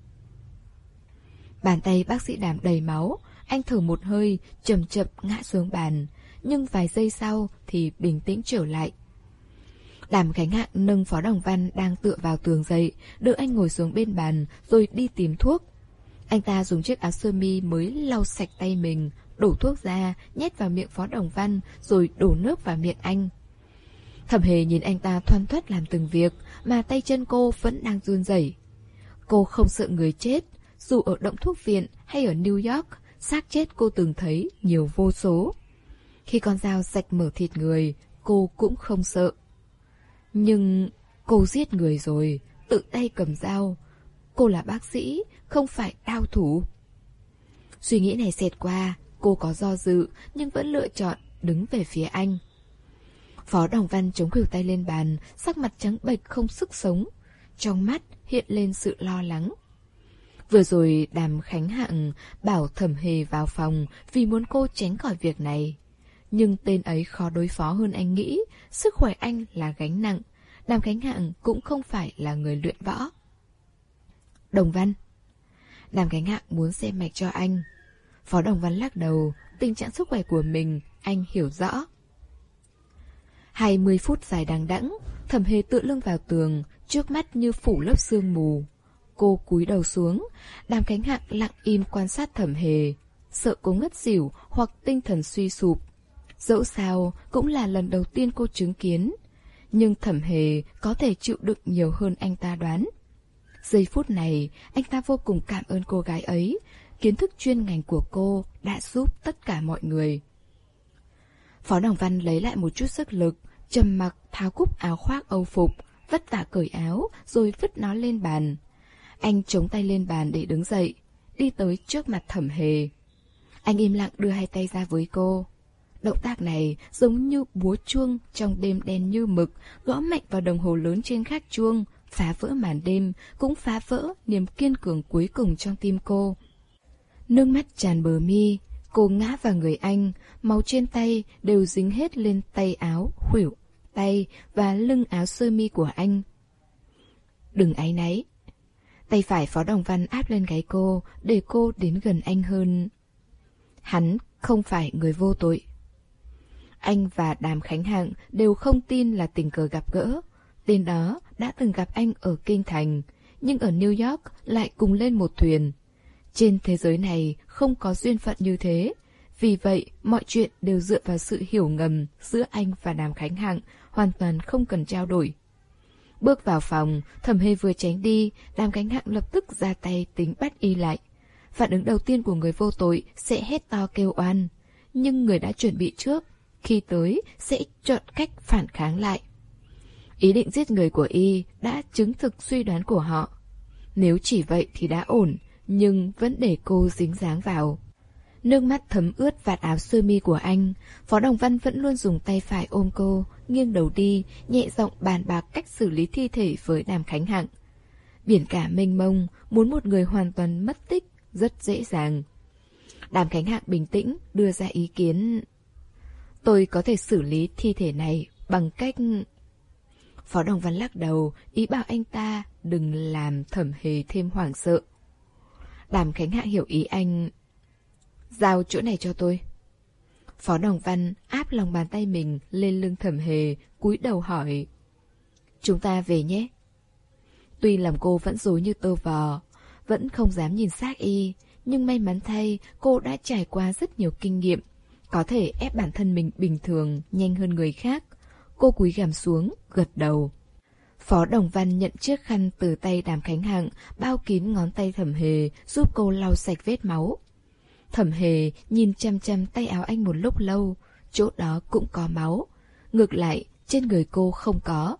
Bàn tay bác sĩ Đàm đầy máu, anh thở một hơi, chậm chậm ngã xuống bàn, nhưng vài giây sau thì bình tĩnh trở lại. Đàm Khánh Hạng nâng Phó Đồng Văn đang tựa vào tường dậy, đỡ anh ngồi xuống bên bàn rồi đi tìm thuốc. Anh ta dùng chiếc áo sơ mi mới lau sạch tay mình, đổ thuốc ra, nhét vào miệng Phó Đồng Văn rồi đổ nước vào miệng anh. Thẩm Hề nhìn anh ta thoăn thoắt làm từng việc, mà tay chân cô vẫn đang run rẩy. Cô không sợ người chết, dù ở động thuốc viện hay ở New York, xác chết cô từng thấy nhiều vô số. Khi con dao rạch mở thịt người, cô cũng không sợ. Nhưng cô giết người rồi, tự tay cầm dao. Cô là bác sĩ, không phải đao thủ. Suy nghĩ này xẹt qua, cô có do dự nhưng vẫn lựa chọn đứng về phía anh. Phó Đồng Văn chống khuỷu tay lên bàn, sắc mặt trắng bệch không sức sống. Trong mắt hiện lên sự lo lắng. Vừa rồi Đàm Khánh Hạng bảo Thẩm Hề vào phòng vì muốn cô tránh khỏi việc này. Nhưng tên ấy khó đối phó hơn anh nghĩ, sức khỏe anh là gánh nặng. Đàm Khánh Hạng cũng không phải là người luyện võ. Đồng Văn. Đàm Khánh Hạng muốn xem mạch cho anh. Phó Đồng Văn lắc đầu, tình trạng sức khỏe của mình anh hiểu rõ. Hai mươi phút dài đằng đẵng, Thẩm Hề tựa lưng vào tường, trước mắt như phủ lớp sương mù. Cô cúi đầu xuống, Đàm Khánh Hạng lặng im quan sát Thẩm Hề, sợ cô ngất xỉu hoặc tinh thần suy sụp. Dẫu sao cũng là lần đầu tiên cô chứng kiến, nhưng Thẩm Hề có thể chịu đựng nhiều hơn anh ta đoán. Giây phút này, anh ta vô cùng cảm ơn cô gái ấy. Kiến thức chuyên ngành của cô đã giúp tất cả mọi người. Phó Đồng Văn lấy lại một chút sức lực, trầm mặc tháo cúc áo khoác âu phục, vất vả cởi áo rồi vứt nó lên bàn. Anh chống tay lên bàn để đứng dậy, đi tới trước mặt Thẩm Hề. Anh im lặng đưa hai tay ra với cô. Động tác này giống như búa chuông trong đêm đen như mực, gõ mạnh vào đồng hồ lớn trên gác chuông, phá vỡ màn đêm, cũng phá vỡ niềm kiên cường cuối cùng trong tim cô. Nước mắt tràn bờ mi, cô ngã vào người anh, máu trên tay đều dính hết lên tay áo, khuỷu tay và lưng áo sơ mi của anh. Đừng áy náy. Tay phải Phó Đồng Văn áp lên gáy cô, để cô đến gần anh hơn. Hắn không phải người vô tội. Anh và Đàm Khánh Hạng đều không tin là tình cờ gặp gỡ. Tên đó đã từng gặp anh ở Kinh Thành, nhưng ở New York lại cùng lên một thuyền. Trên thế giới này không có duyên phận như thế. Vì vậy, mọi chuyện đều dựa vào sự hiểu ngầm giữa anh và Đàm Khánh Hạng, hoàn toàn không cần trao đổi. Bước vào phòng, Thẩm Hề vừa tránh đi, Đàm Khánh Hạng lập tức ra tay tính bắt y lại. Phản ứng đầu tiên của người vô tội sẽ hét to kêu oan, nhưng người đã chuẩn bị trước, khi tới sẽ chọn cách phản kháng lại. Ý định giết người của y đã chứng thực suy đoán của họ. Nếu chỉ vậy thì đã ổn, nhưng vẫn để cô dính dáng vào. Nước mắt thấm ướt vạt áo sơ mi của anh. Phó Đồng Văn vẫn luôn dùng tay phải ôm cô, nghiêng đầu đi, nhẹ giọng bàn bạc cách xử lý thi thể với Đàm Khánh Hạng. Biển cả mênh mông, muốn một người hoàn toàn mất tích rất dễ dàng. Đàm Khánh Hạng bình tĩnh đưa ra ý kiến. Tôi có thể xử lý thi thể này bằng cách... Phó Đồng Văn lắc đầu, ý bảo anh ta đừng làm Thẩm Hề thêm hoảng sợ. Đàm Khánh Hạng hiểu ý anh. Giao chỗ này cho tôi. Phó Đồng Văn áp lòng bàn tay mình lên lưng Thẩm Hề, cúi đầu hỏi. Chúng ta về nhé. Tuy lòng cô vẫn rối như tơ vò, vẫn không dám nhìn xác y, nhưng may mắn thay cô đã trải qua rất nhiều kinh nghiệm, có thể ép bản thân mình bình thường nhanh hơn người khác. Cô cúi gằm xuống, gật đầu. Phó Đồng Văn nhận chiếc khăn từ tay Đàm Khánh Hạng, bao kín ngón tay Thẩm Hề, giúp cô lau sạch vết máu. Thẩm Hề nhìn chăm chăm tay áo anh một lúc lâu, chỗ đó cũng có máu. Ngược lại, trên người cô không có.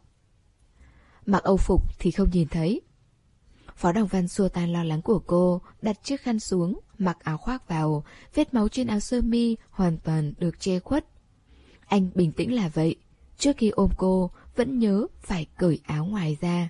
Mặc âu phục thì không nhìn thấy. Phó Đồng Văn xua tan lo lắng của cô, đặt chiếc khăn xuống, mặc áo khoác vào, vết máu trên áo sơ mi hoàn toàn được che khuất. Anh bình tĩnh là vậy, trước khi ôm cô, vẫn nhớ phải cởi áo ngoài ra.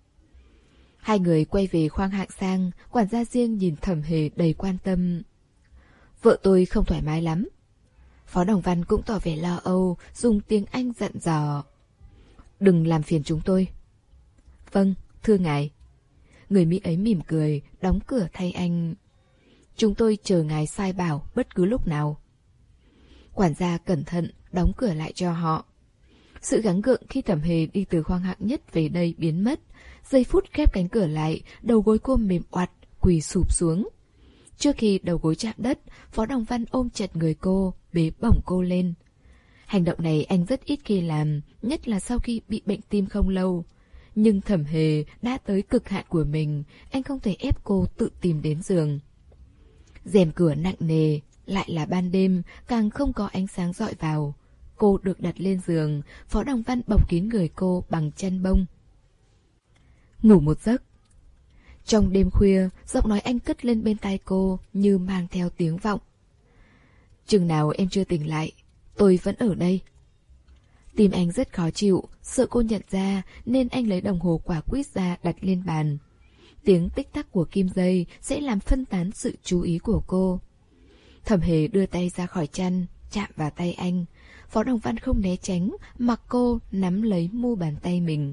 Hai người quay về khoang hạng sang, quản gia riêng nhìn Thẩm Hề đầy quan tâm. Vợ tôi không thoải mái lắm. Phó Đồng Văn cũng tỏ vẻ lo âu, dùng tiếng Anh dặn dò. Đừng làm phiền chúng tôi. Vâng, thưa ngài. Người Mỹ ấy mỉm cười, đóng cửa thay anh. Chúng tôi chờ ngài sai bảo bất cứ lúc nào. Quản gia cẩn thận, đóng cửa lại cho họ. Sự gắng gượng khi Thẩm Hề đi từ khoang hạng nhất về đây biến mất. Giây phút khép cánh cửa lại, đầu gối cô mềm oặt, quỳ sụp xuống. Trước khi đầu gối chạm đất, Phó Đồng Văn ôm chặt người cô, bế bổng cô lên. Hành động này anh rất ít khi làm, nhất là sau khi bị bệnh tim không lâu. Nhưng Thẩm Hề đã tới cực hạn của mình, anh không thể ép cô tự tìm đến giường. Rèm cửa nặng nề, lại là ban đêm, càng không có ánh sáng rọi vào. Cô được đặt lên giường, Phó Đồng Văn bọc kín người cô bằng chăn bông. Ngủ một giấc. Trong đêm khuya, giọng nói anh cất lên bên tai cô như mang theo tiếng vọng. Chừng nào em chưa tỉnh lại, tôi vẫn ở đây. Tim anh rất khó chịu, sợ cô nhận ra nên anh lấy đồng hồ quả quýt ra đặt lên bàn. Tiếng tích tắc của kim dây sẽ làm phân tán sự chú ý của cô. Thẩm Hề đưa tay ra khỏi chăn, chạm vào tay anh. Phó Đồng Văn không né tránh, mặc cô nắm lấy mu bàn tay mình.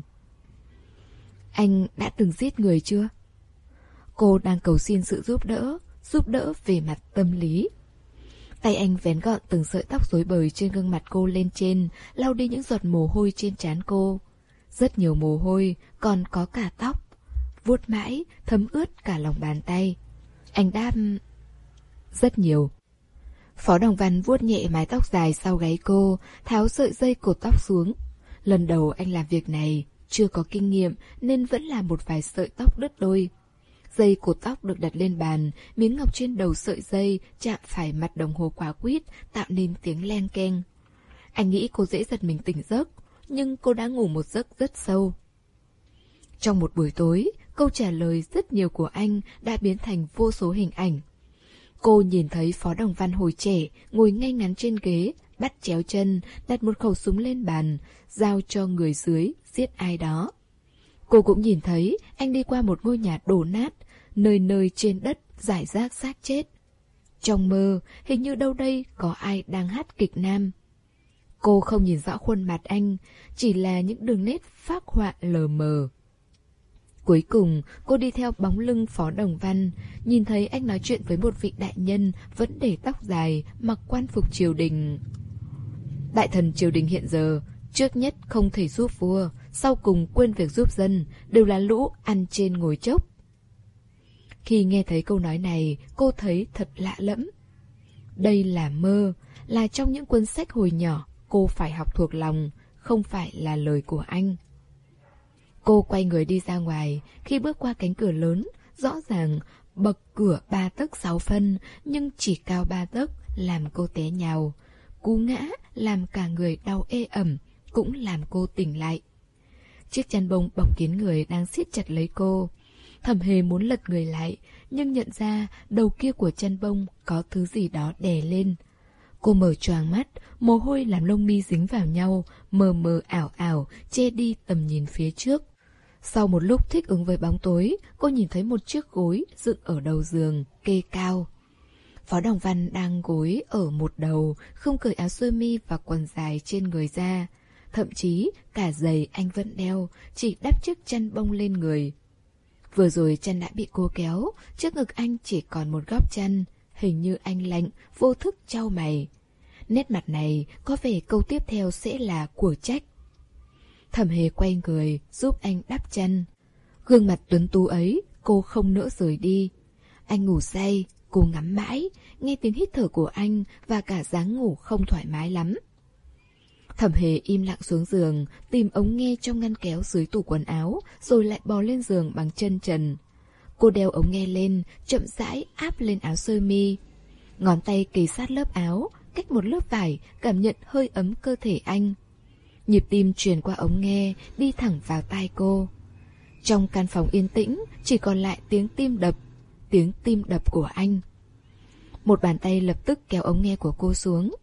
Anh đã từng giết người chưa? Cô đang cầu xin sự giúp đỡ, giúp đỡ về mặt tâm lý. Tay anh vén gọn từng sợi tóc rối bời trên gương mặt cô lên trên, lau đi những giọt mồ hôi trên trán cô. Rất nhiều mồ hôi, còn có cả tóc. Vuốt mãi, thấm ướt cả lòng bàn tay. Anh đáp... Rất nhiều. Phó Đồng Văn vuốt nhẹ mái tóc dài sau gáy cô, tháo sợi dây cột tóc xuống. Lần đầu anh làm việc này, chưa có kinh nghiệm nên vẫn là một vài sợi tóc đứt đôi. Dây cột tóc được đặt lên bàn, miếng ngọc trên đầu sợi dây chạm phải mặt đồng hồ quả quýt, tạo nên tiếng leng keng. Anh nghĩ cô dễ giật mình tỉnh giấc, nhưng cô đã ngủ một giấc rất sâu. Trong một buổi tối, câu trả lời rất nhiều của anh đã biến thành vô số hình ảnh. Cô nhìn thấy Phó Đồng Văn hồi trẻ, ngồi ngay ngắn trên ghế, bắt chéo chân, đặt một khẩu súng lên bàn, giao cho người dưới giết ai đó. Cô cũng nhìn thấy anh đi qua một ngôi nhà đổ nát, nơi nơi trên đất rải rác xác chết. Trong mơ, hình như đâu đây có ai đang hát kịch nam. Cô không nhìn rõ khuôn mặt anh, chỉ là những đường nét phác họa lờ mờ. Cuối cùng, cô đi theo bóng lưng Phó Đồng Văn, nhìn thấy anh nói chuyện với một vị đại nhân vẫn để tóc dài, mặc quan phục triều đình. Đại thần triều đình hiện giờ, trước nhất không thể giúp vua, sau cùng quên việc giúp dân, đều là lũ ăn trên ngồi chốc. Khi nghe thấy câu nói này, cô thấy thật lạ lẫm. Đây là mơ, là trong những cuốn sách hồi nhỏ cô phải học thuộc lòng, không phải là lời của anh. Cô quay người đi ra ngoài, khi bước qua cánh cửa lớn, rõ ràng bậc cửa ba tấc sáu phân, nhưng chỉ cao ba tấc, làm cô té nhào. Cú ngã làm cả người đau ê ẩm, cũng làm cô tỉnh lại. Chiếc chăn bông bọc kín người đang siết chặt lấy cô. Thẩm Hề muốn lật người lại, nhưng nhận ra đầu kia của chăn bông có thứ gì đó đè lên. Cô mở choàng mắt, mồ hôi làm lông mi dính vào nhau, mờ mờ ảo ảo, che đi tầm nhìn phía trước. Sau một lúc thích ứng với bóng tối, cô nhìn thấy một chiếc gối dựng ở đầu giường, kê cao. Phó Đồng Văn đang gối ở một đầu, không cởi áo sơ mi và quần dài trên người ra. Thậm chí cả giày anh vẫn đeo, chỉ đắp chiếc chăn bông lên người. Vừa rồi chăn đã bị cô kéo, trước ngực anh chỉ còn một góc chăn. Hình như anh lạnh, vô thức chau mày. Nét mặt này có vẻ câu tiếp theo sẽ là của trách. Thẩm Hề quay người giúp anh đắp chăn. Gương mặt tuấn tú ấy cô không nỡ rời đi. Anh ngủ say, cô ngắm mãi, nghe tiếng hít thở của anh và cả dáng ngủ không thoải mái lắm. Thẩm Hề im lặng xuống giường, tìm ống nghe trong ngăn kéo dưới tủ quần áo, rồi lại bò lên giường bằng chân trần. Cô đeo ống nghe lên, chậm rãi áp lên áo sơ mi. Ngón tay kề sát lớp áo, cách một lớp vải, cảm nhận hơi ấm cơ thể anh. Nhịp tim truyền qua ống nghe, đi thẳng vào tai cô. Trong căn phòng yên tĩnh, chỉ còn lại tiếng tim đập, tiếng tim đập của anh. Một bàn tay lập tức kéo ống nghe của cô xuống.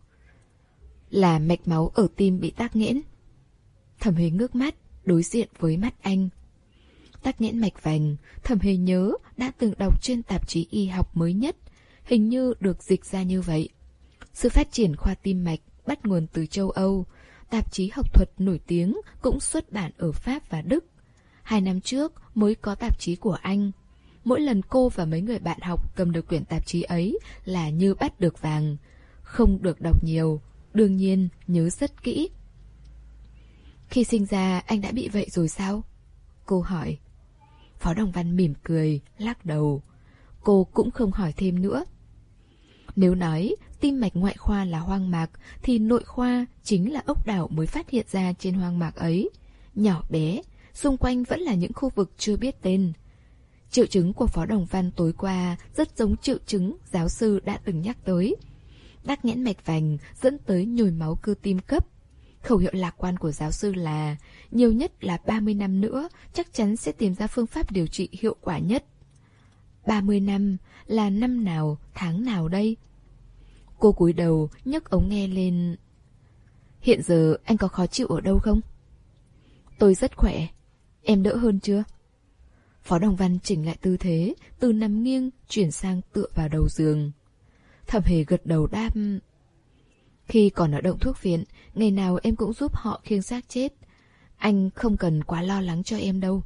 Là mạch máu ở tim bị tắc nghẽn. Thẩm Hề ngước mắt, đối diện với mắt anh. Tắc nghẽn mạch vành, Thẩm Hề nhớ đã từng đọc trên tạp chí y học mới nhất, hình như được dịch ra như vậy. Sự phát triển khoa tim mạch bắt nguồn từ châu Âu, tạp chí học thuật nổi tiếng cũng xuất bản ở Pháp và Đức. Hai năm trước mới có tạp chí của Anh. Mỗi lần cô và mấy người bạn học cầm được quyển tạp chí ấy là như bắt được vàng. Không được đọc nhiều, đương nhiên nhớ rất kỹ. Khi sinh ra anh đã bị vậy rồi sao? Cô hỏi. Phó Đồng Văn mỉm cười, lắc đầu. Cô cũng không hỏi thêm nữa. Nếu nói tim mạch ngoại khoa là hoang mạc, thì nội khoa chính là ốc đảo mới phát hiện ra trên hoang mạc ấy. Nhỏ bé, xung quanh vẫn là những khu vực chưa biết tên. Triệu chứng của Phó Đồng Văn tối qua rất giống triệu chứng giáo sư đã từng nhắc tới. Tắc nghẽn mạch vành dẫn tới nhồi máu cơ tim cấp. Khẩu hiệu lạc quan của giáo sư là nhiều nhất là ba mươi năm nữa chắc chắn sẽ tìm ra phương pháp điều trị hiệu quả nhất. ba mươi năm là năm nào, tháng nào đây? Cô cúi đầu nhấc ống nghe lên. Hiện giờ anh có khó chịu ở đâu không? Tôi rất khỏe. Em đỡ hơn chưa? Phó Đồng Văn chỉnh lại tư thế, từ nằm nghiêng chuyển sang tựa vào đầu giường. Thẩm Hề gật đầu đáp. Khi còn ở động thuốc viện, ngày nào em cũng giúp họ khiêng xác chết. Anh không cần quá lo lắng cho em đâu.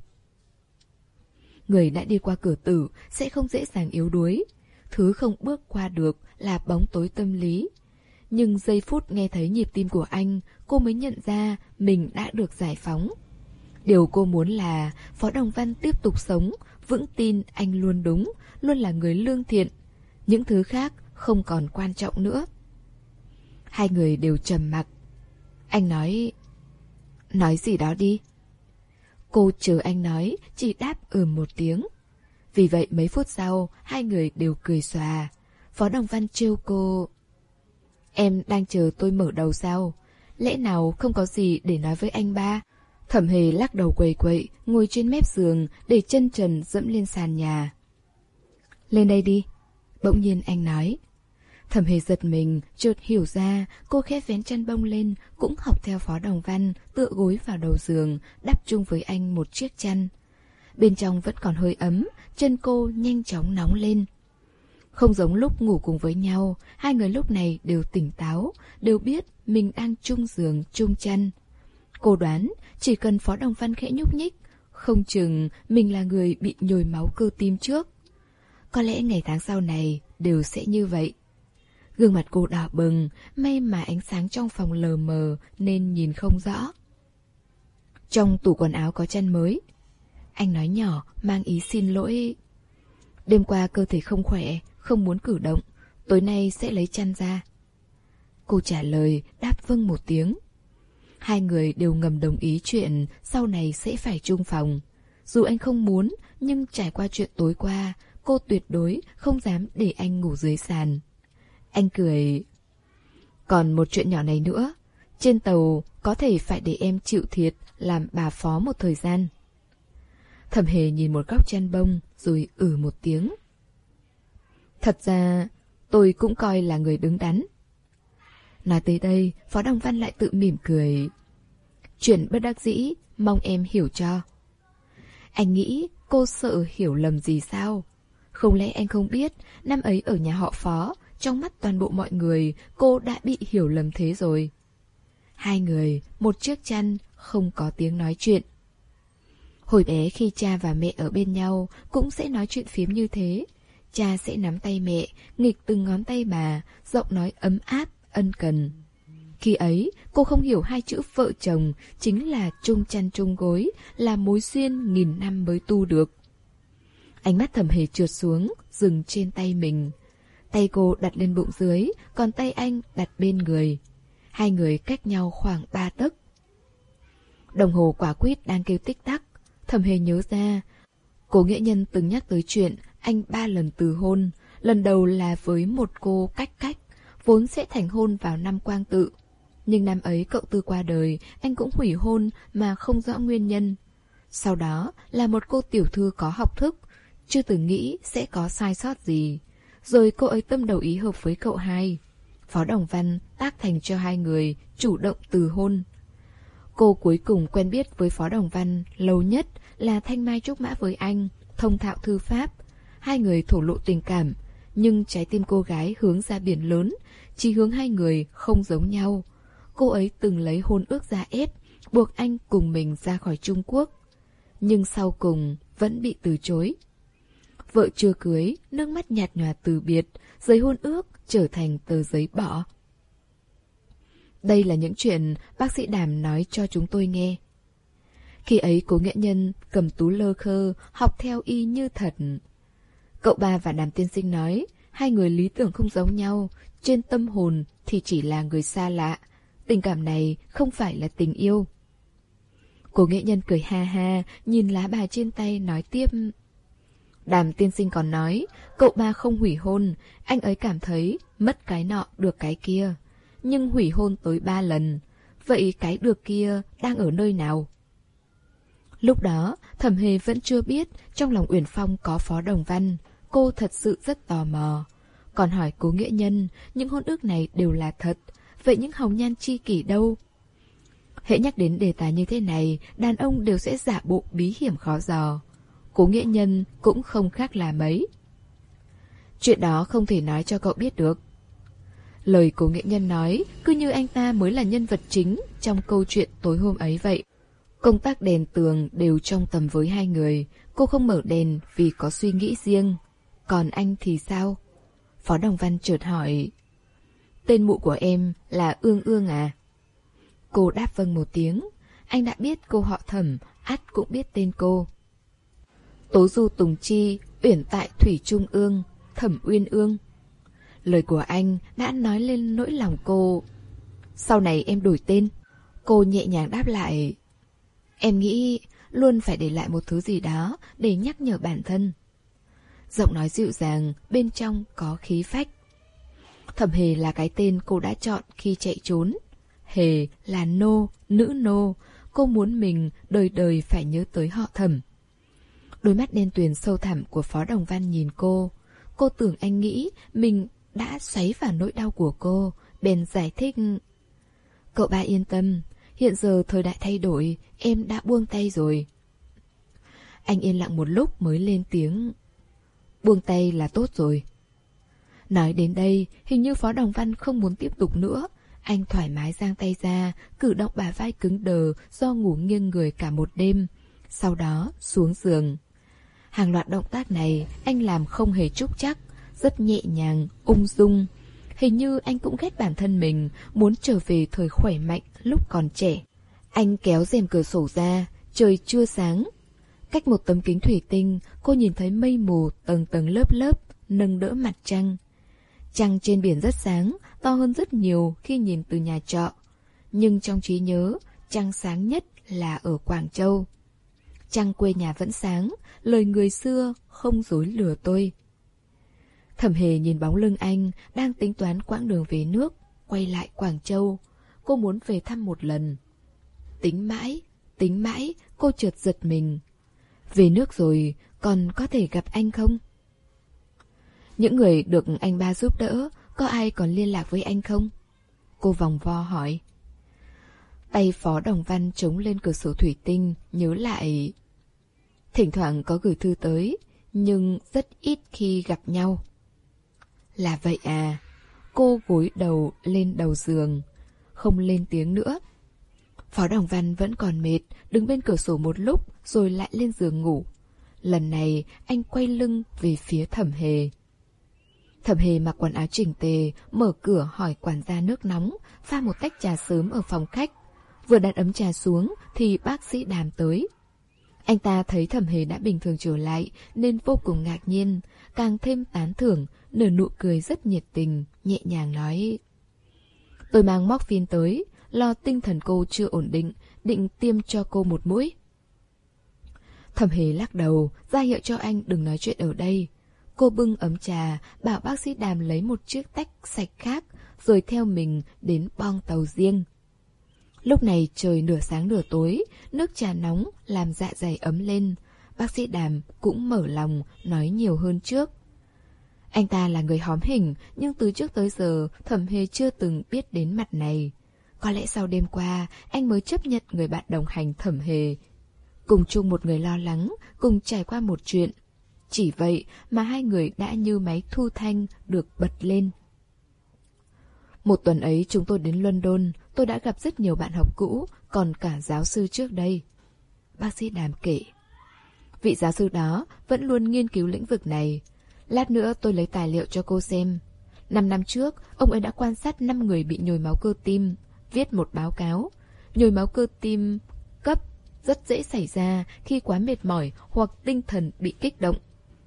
Người đã đi qua cửa tử sẽ không dễ dàng yếu đuối. Thứ không bước qua được là bóng tối tâm lý. Nhưng giây phút nghe thấy nhịp tim của anh, cô mới nhận ra mình đã được giải phóng. Điều cô muốn là Phó Đồng Văn tiếp tục sống, vững tin anh luôn đúng, luôn là người lương thiện. Những thứ khác không còn quan trọng nữa. Hai người đều trầm mặc. Anh nói... Nói gì đó đi. Cô chờ anh nói, chỉ đáp ừm một tiếng. Vì vậy mấy phút sau, hai người đều cười xòa. Phó Đồng Văn trêu cô. Em đang chờ tôi mở đầu sao? Lẽ nào không có gì để nói với anh ba? Thẩm Hề lắc đầu quầy quậy, ngồi trên mép giường, để chân trần dẫm lên sàn nhà. Lên đây đi. Bỗng nhiên anh nói. Thẩm Hề giật mình, chợt hiểu ra, cô khẽ vén chăn bông lên, cũng học theo Phó Đồng Văn, tựa gối vào đầu giường, đắp chung với anh một chiếc chăn. Bên trong vẫn còn hơi ấm, chân cô nhanh chóng nóng lên. Không giống lúc ngủ cùng với nhau, hai người lúc này đều tỉnh táo, đều biết mình đang chung giường, chung chăn. Cô đoán, chỉ cần Phó Đồng Văn khẽ nhúc nhích, không chừng mình là người bị nhồi máu cơ tim trước. Có lẽ ngày tháng sau này đều sẽ như vậy. Gương mặt cô đỏ bừng, may mà ánh sáng trong phòng lờ mờ nên nhìn không rõ. Trong tủ quần áo có chăn mới. Anh nói nhỏ, mang ý xin lỗi. Đêm qua cơ thể không khỏe, không muốn cử động, tối nay sẽ lấy chăn ra. Cô trả lời, đáp vâng một tiếng. Hai người đều ngầm đồng ý chuyện sau này sẽ phải chung phòng. Dù anh không muốn, nhưng trải qua chuyện tối qua, cô tuyệt đối không dám để anh ngủ dưới sàn. Anh cười. Còn một chuyện nhỏ này nữa, trên tàu có thể phải để em chịu thiệt làm bà phó một thời gian. Thẩm Hề nhìn một góc chăn bông rồi ử một tiếng. Thật ra tôi cũng coi là người đứng đắn. Nói tới đây, Phó Đồng Văn lại tự mỉm cười. Chuyện bất đắc dĩ, mong em hiểu cho. Anh nghĩ cô sợ hiểu lầm gì sao? Không lẽ anh không biết, năm ấy ở nhà họ Phó, trong mắt toàn bộ mọi người, cô đã bị hiểu lầm thế rồi. Hai người, một chiếc chăn, không có tiếng nói chuyện. Hồi bé khi cha và mẹ ở bên nhau, cũng sẽ nói chuyện phiếm như thế. Cha sẽ nắm tay mẹ, nghịch từng ngón tay bà, giọng nói ấm áp, ân cần. Khi ấy, cô không hiểu hai chữ vợ chồng chính là chung chăn chung gối, là mối duyên nghìn năm mới tu được. Ánh mắt Thẩm Hề trượt xuống, dừng trên tay mình. Tay cô đặt lên bụng dưới, còn tay anh đặt bên người. Hai người cách nhau khoảng ba tấc. Đồng hồ quả quýt đang kêu tích tắc. Thẩm Hề nhớ ra, cô nghệ nhân từng nhắc tới chuyện anh ba lần từ hôn. Lần đầu là với một cô cách cách, vốn sẽ thành hôn vào năm Quang Tự. Nhưng năm ấy cậu Tư qua đời, anh cũng hủy hôn mà không rõ nguyên nhân. Sau đó là một cô tiểu thư có học thức, chưa từng nghĩ sẽ có sai sót gì. Rồi cô ấy tâm đầu ý hợp với cậu hai. Phó Đồng Văn tác thành cho hai người chủ động từ hôn. Cô cuối cùng quen biết với Phó Đồng Văn lâu nhất là thanh mai trúc mã với anh, thông thạo thư pháp. Hai người thổ lộ tình cảm, nhưng trái tim cô gái hướng ra biển lớn, chỉ hướng hai người không giống nhau. Cô ấy từng lấy hôn ước ra ép, buộc anh cùng mình ra khỏi Trung Quốc. Nhưng sau cùng vẫn bị từ chối. Vợ chưa cưới, nước mắt nhạt nhòa từ biệt, giấy hôn ước trở thành tờ giấy bỏ. Đây là những chuyện bác sĩ Đàm nói cho chúng tôi nghe. Khi ấy cố nghệ nhân cầm tú lơ khơ, học theo y như thật. Cậu ba và Đàm tiên sinh nói, hai người lý tưởng không giống nhau, trên tâm hồn thì chỉ là người xa lạ. Tình cảm này không phải là tình yêu. Cố nghệ nhân cười ha ha, nhìn lá bài trên tay nói tiếp. Đàm tiên sinh còn nói, cậu ba không hủy hôn, anh ấy cảm thấy mất cái nọ được cái kia. Nhưng hủy hôn tới ba lần, vậy cái được kia đang ở nơi nào? Lúc đó, Thẩm Hề vẫn chưa biết trong lòng Uyển Phong có Phó Đồng Văn. Cô thật sự rất tò mò. Còn hỏi cố nghệ nhân, những hôn ước này đều là thật, vậy những hồng nhan chi kỷ đâu? Hễ nhắc đến đề tài như thế này, đàn ông đều sẽ giả bộ bí hiểm khó dò. Cố nghệ nhân cũng không khác là mấy. Chuyện đó không thể nói cho cậu biết được. Lời cố nghệ nhân nói cứ như anh ta mới là nhân vật chính trong câu chuyện tối hôm ấy vậy. Công tác đèn tường đều trong tầm với hai người. Cô không mở đèn vì có suy nghĩ riêng. Còn anh thì sao? Phó Đồng Văn chợt hỏi. Tên mụ của em là Ương Ương à? Cô đáp vâng một tiếng. Anh đã biết cô họ Thẩm, ắt cũng biết tên cô. Tố Du Tùng Chi, Uyển Tại Thủy Trung Ương, Thẩm Uyên Ương. Lời của anh đã nói lên nỗi lòng cô. Sau này em đổi tên. Cô nhẹ nhàng đáp lại. Em nghĩ luôn phải để lại một thứ gì đó để nhắc nhở bản thân. Giọng nói dịu dàng, bên trong có khí phách. Thẩm Hề là cái tên cô đã chọn khi chạy trốn. Hề là nô, nữ nô. Cô muốn mình đời đời phải nhớ tới họ Thẩm. Đôi mắt đen tuyền sâu thẳm của Phó Đồng Văn nhìn cô. Cô tưởng anh nghĩ mình đã xoáy vào nỗi đau của cô, bèn giải thích. Cậu ba yên tâm, hiện giờ thời đại thay đổi, em đã buông tay rồi. Anh yên lặng một lúc mới lên tiếng. Buông tay là tốt rồi. Nói đến đây, hình như Phó Đồng Văn không muốn tiếp tục nữa. Anh thoải mái giang tay ra, cử động bả vai cứng đờ do ngủ nghiêng người cả một đêm. Sau đó xuống giường. Hàng loạt động tác này anh làm không hề trúc chắc, rất nhẹ nhàng, ung dung. Hình như anh cũng ghét bản thân mình, muốn trở về thời khỏe mạnh lúc còn trẻ. Anh kéo rèm cửa sổ ra, trời chưa sáng. Cách một tấm kính thủy tinh, cô nhìn thấy mây mù tầng tầng lớp lớp, nâng đỡ mặt trăng. Trăng trên biển rất sáng, to hơn rất nhiều khi nhìn từ nhà trọ. Nhưng trong trí nhớ, trăng sáng nhất là ở Quảng Châu. Trăng quê nhà vẫn sáng, lời người xưa không dối lừa tôi. Thẩm Hề nhìn bóng lưng anh, đang tính toán quãng đường về nước, quay lại Quảng Châu. Cô muốn về thăm một lần. Tính mãi, tính mãi, cô chợt giật mình. Về nước rồi, còn có thể gặp anh không? Những người được anh ba giúp đỡ, có ai còn liên lạc với anh không? Cô vòng vo hỏi. Tay Phó Đồng Văn chống lên cửa sổ thủy tinh, nhớ lại. Thỉnh thoảng có gửi thư tới, nhưng rất ít khi gặp nhau. Là vậy à? Cô gối đầu lên đầu giường, không lên tiếng nữa. Phó Đồng Văn vẫn còn mệt, đứng bên cửa sổ một lúc rồi lại lên giường ngủ. Lần này anh quay lưng về phía Thẩm Hề. Thẩm Hề mặc quần áo chỉnh tề, mở cửa hỏi quản gia nước nóng, pha một tách trà sớm ở phòng khách. Vừa đặt ấm trà xuống thì bác sĩ Đàm tới. Anh ta thấy Thẩm Hề đã bình thường trở lại nên vô cùng ngạc nhiên, càng thêm tán thưởng, nở nụ cười rất nhiệt tình, nhẹ nhàng nói. Tôi mang morphine tới, lo tinh thần cô chưa ổn định, định tiêm cho cô một mũi. Thẩm Hề lắc đầu, ra hiệu cho anh đừng nói chuyện ở đây. Cô bưng ấm trà, bảo bác sĩ Đàm lấy một chiếc tách sạch khác, rồi theo mình đến boong tàu riêng. Lúc này trời nửa sáng nửa tối, nước trà nóng làm dạ dày ấm lên. Bác sĩ Đàm cũng mở lòng, nói nhiều hơn trước. Anh ta là người hóm hình, nhưng từ trước tới giờ Thẩm Hề chưa từng biết đến mặt này. Có lẽ sau đêm qua, anh mới chấp nhận người bạn đồng hành Thẩm Hề. Cùng chung một người lo lắng, cùng trải qua một chuyện. Chỉ vậy mà hai người đã như máy thu thanh được bật lên. Một tuần ấy chúng tôi đến London, tôi đã gặp rất nhiều bạn học cũ, còn cả giáo sư trước đây. Bác sĩ Đàm kể. Vị giáo sư đó vẫn luôn nghiên cứu lĩnh vực này. Lát nữa tôi lấy tài liệu cho cô xem. Năm năm trước, ông ấy đã quan sát năm người bị nhồi máu cơ tim, viết một báo cáo. Nhồi máu cơ tim cấp rất dễ xảy ra khi quá mệt mỏi hoặc tinh thần bị kích động.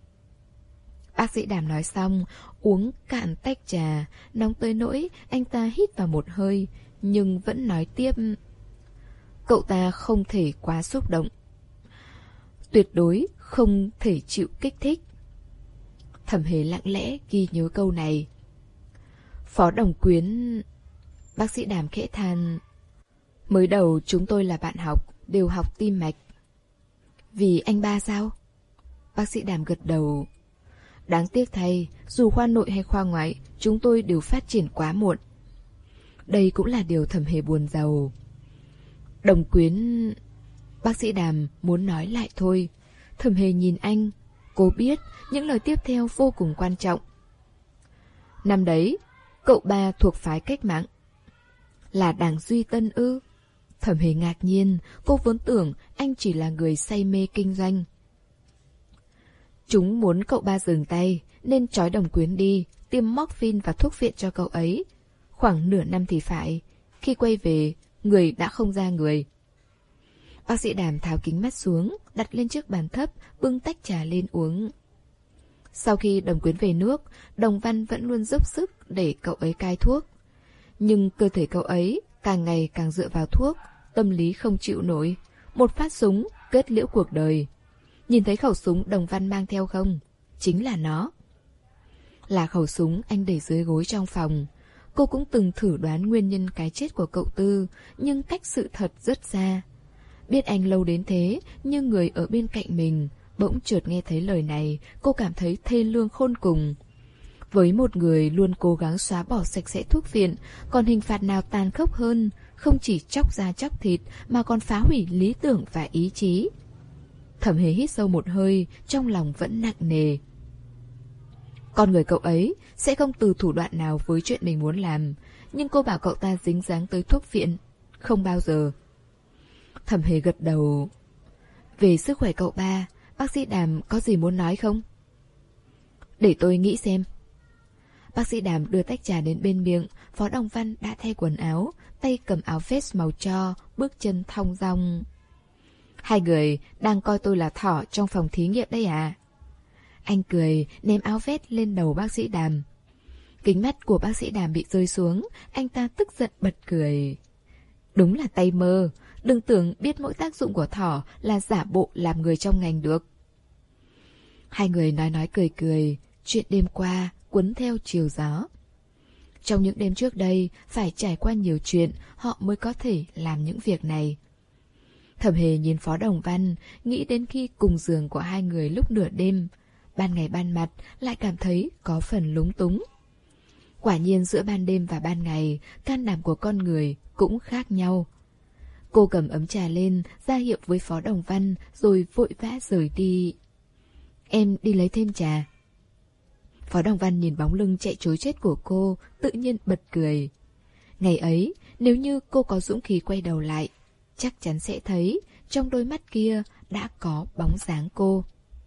Bác sĩ Đàm nói xong, uống cạn tách trà, nóng tới nỗi anh ta hít vào một hơi, nhưng vẫn nói tiếp. Cậu ta không thể quá xúc động. Tuyệt đối không thể chịu kích thích. Thẩm Hề lặng lẽ ghi nhớ câu này. Phó Đồng Quyến... Bác sĩ Đàm khẽ than. Mới đầu chúng tôi là bạn học, đều học tim mạch. Vì anh ba sao? Bác sĩ Đàm gật đầu. Đáng tiếc thay, dù khoa nội hay khoa ngoại, chúng tôi đều phát triển quá muộn. Đây cũng là điều Thẩm Hề buồn rầu. Đồng Quyến... Bác sĩ Đàm muốn nói lại thôi. Thẩm Hề nhìn anh. Cô biết những lời tiếp theo vô cùng quan trọng. Năm đấy, cậu ba thuộc phái cách mạng. Là Đảng Duy Tân ư? Thẩm Hề ngạc nhiên, cô vốn tưởng anh chỉ là người say mê kinh doanh. Chúng muốn cậu ba dừng tay, nên trói Đồng Quyến đi, tiêm morphine và thuốc viện cho cậu ấy. Khoảng nửa năm thì phải, khi quay về, người đã không ra người. Bác sĩ Đàm tháo kính mắt xuống, đặt lên chiếc bàn thấp, bưng tách trà lên uống. Sau khi Đồng Quyến về nước, Đồng Văn vẫn luôn dốc sức để cậu ấy cai thuốc. Nhưng cơ thể cậu ấy càng ngày càng dựa vào thuốc, tâm lý không chịu nổi. Một phát súng kết liễu cuộc đời. Nhìn thấy khẩu súng Đồng Văn mang theo không? Chính là nó. Là khẩu súng anh để dưới gối trong phòng. Cô cũng từng thử đoán nguyên nhân cái chết của cậu Tư, nhưng cách sự thật rất xa. Biết anh lâu đến thế, nhưng người ở bên cạnh mình bỗng chợt nghe thấy lời này, cô cảm thấy thê lương khôn cùng. Với một người luôn cố gắng xóa bỏ sạch sẽ thuốc phiện, còn hình phạt nào tàn khốc hơn, không chỉ chóc da chóc thịt mà còn phá hủy lý tưởng và ý chí. Thẩm Hề hít sâu một hơi, trong lòng vẫn nặng nề. Con người cậu ấy sẽ không từ thủ đoạn nào với chuyện mình muốn làm, nhưng cô bảo cậu ta dính dáng tới thuốc phiện, không bao giờ. Thẩm Hề gật đầu. Về sức khỏe cậu ba, bác sĩ Đàm có gì muốn nói không? Để tôi nghĩ xem. Bác sĩ Đàm đưa tách trà đến bên miệng. Phó Đồng Văn đã thay quần áo, tay cầm áo vest màu tro, bước chân thong dong. Hai người đang coi tôi là thỏ trong phòng thí nghiệm đây à? Anh cười, ném áo vest lên đầu bác sĩ Đàm. Kính mắt của bác sĩ Đàm bị rơi xuống, anh ta tức giận bật cười. Đúng là tay mơ, đừng tưởng biết mỗi tác dụng của thỏ là giả bộ làm người trong ngành được. Hai người nói nói cười cười, chuyện đêm qua cuốn theo chiều gió. Trong những đêm trước đây, phải trải qua nhiều chuyện, họ mới có thể làm những việc này. Thẩm Hề nhìn Phó Đồng Văn, nghĩ đến khi cùng giường của hai người lúc nửa đêm. Ban ngày ban mặt, lại cảm thấy có phần lúng túng. Quả nhiên giữa ban đêm và ban ngày, can đảm của con người cũng khác nhau. Cô cầm ấm trà lên, ra hiệu với Phó Đồng Văn, rồi vội vã rời đi. Em đi lấy thêm trà. Phó Đồng Văn nhìn bóng lưng chạy trối chết của cô, tự nhiên bật cười. Ngày ấy, nếu như cô có dũng khí quay đầu lại, chắc chắn sẽ thấy trong đôi mắt kia đã có bóng dáng cô.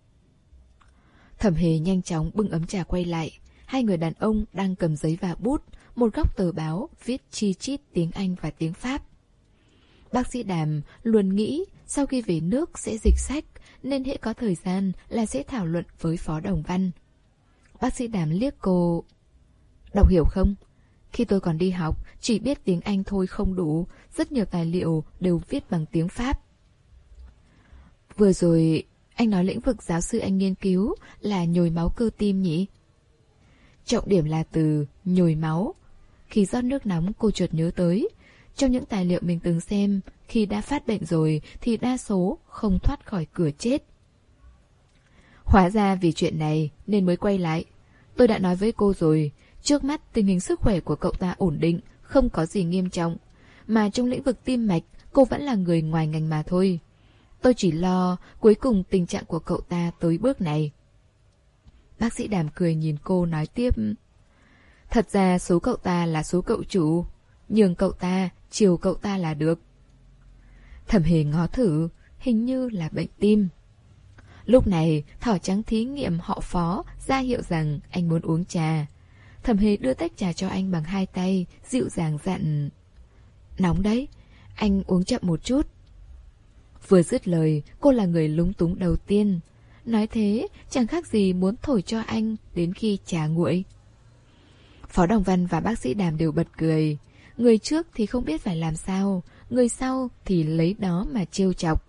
Thẩm Hề nhanh chóng bưng ấm trà quay lại. Hai người đàn ông đang cầm giấy và bút, một góc tờ báo viết chi chít tiếng Anh và tiếng Pháp. Bác sĩ Đàm luôn nghĩ sau khi về nước sẽ dịch sách, nên hễ có thời gian là sẽ thảo luận với Phó Đồng Văn. Bác sĩ Đàm liếc cô. Đọc hiểu không? Khi tôi còn đi học, chỉ biết tiếng Anh thôi không đủ, rất nhiều tài liệu đều viết bằng tiếng Pháp. Vừa rồi, anh nói lĩnh vực giáo sư anh nghiên cứu là nhồi máu cơ tim nhỉ? Trọng điểm là từ nhồi máu. Khi rót nước nóng cô chợt nhớ tới, trong những tài liệu mình từng xem, khi đã phát bệnh rồi thì đa số không thoát khỏi cửa chết. Hóa ra vì chuyện này nên mới quay lại. Tôi đã nói với cô rồi, trước mắt tình hình sức khỏe của cậu ta ổn định, không có gì nghiêm trọng. Mà trong lĩnh vực tim mạch, cô vẫn là người ngoài ngành mà thôi. Tôi chỉ lo cuối cùng tình trạng của cậu ta tới bước này. Bác sĩ Đàm cười nhìn cô nói tiếp. Thật ra số cậu ta là số cậu chủ, nhường cậu ta, chiều cậu ta là được. Thẩm Hề ngó thử, hình như là bệnh tim. Lúc này, thỏ trắng thí nghiệm họ Phó ra hiệu rằng anh muốn uống trà. Thẩm Hề đưa tách trà cho anh bằng hai tay, dịu dàng dặn. Nóng đấy, anh uống chậm một chút. Vừa dứt lời, cô là người lúng túng đầu tiên. Nói thế, chẳng khác gì muốn thổi cho anh đến khi trà nguội. Phó Đồng Văn và bác sĩ Đàm đều bật cười. Người trước thì không biết phải làm sao, người sau thì lấy đó mà trêu chọc.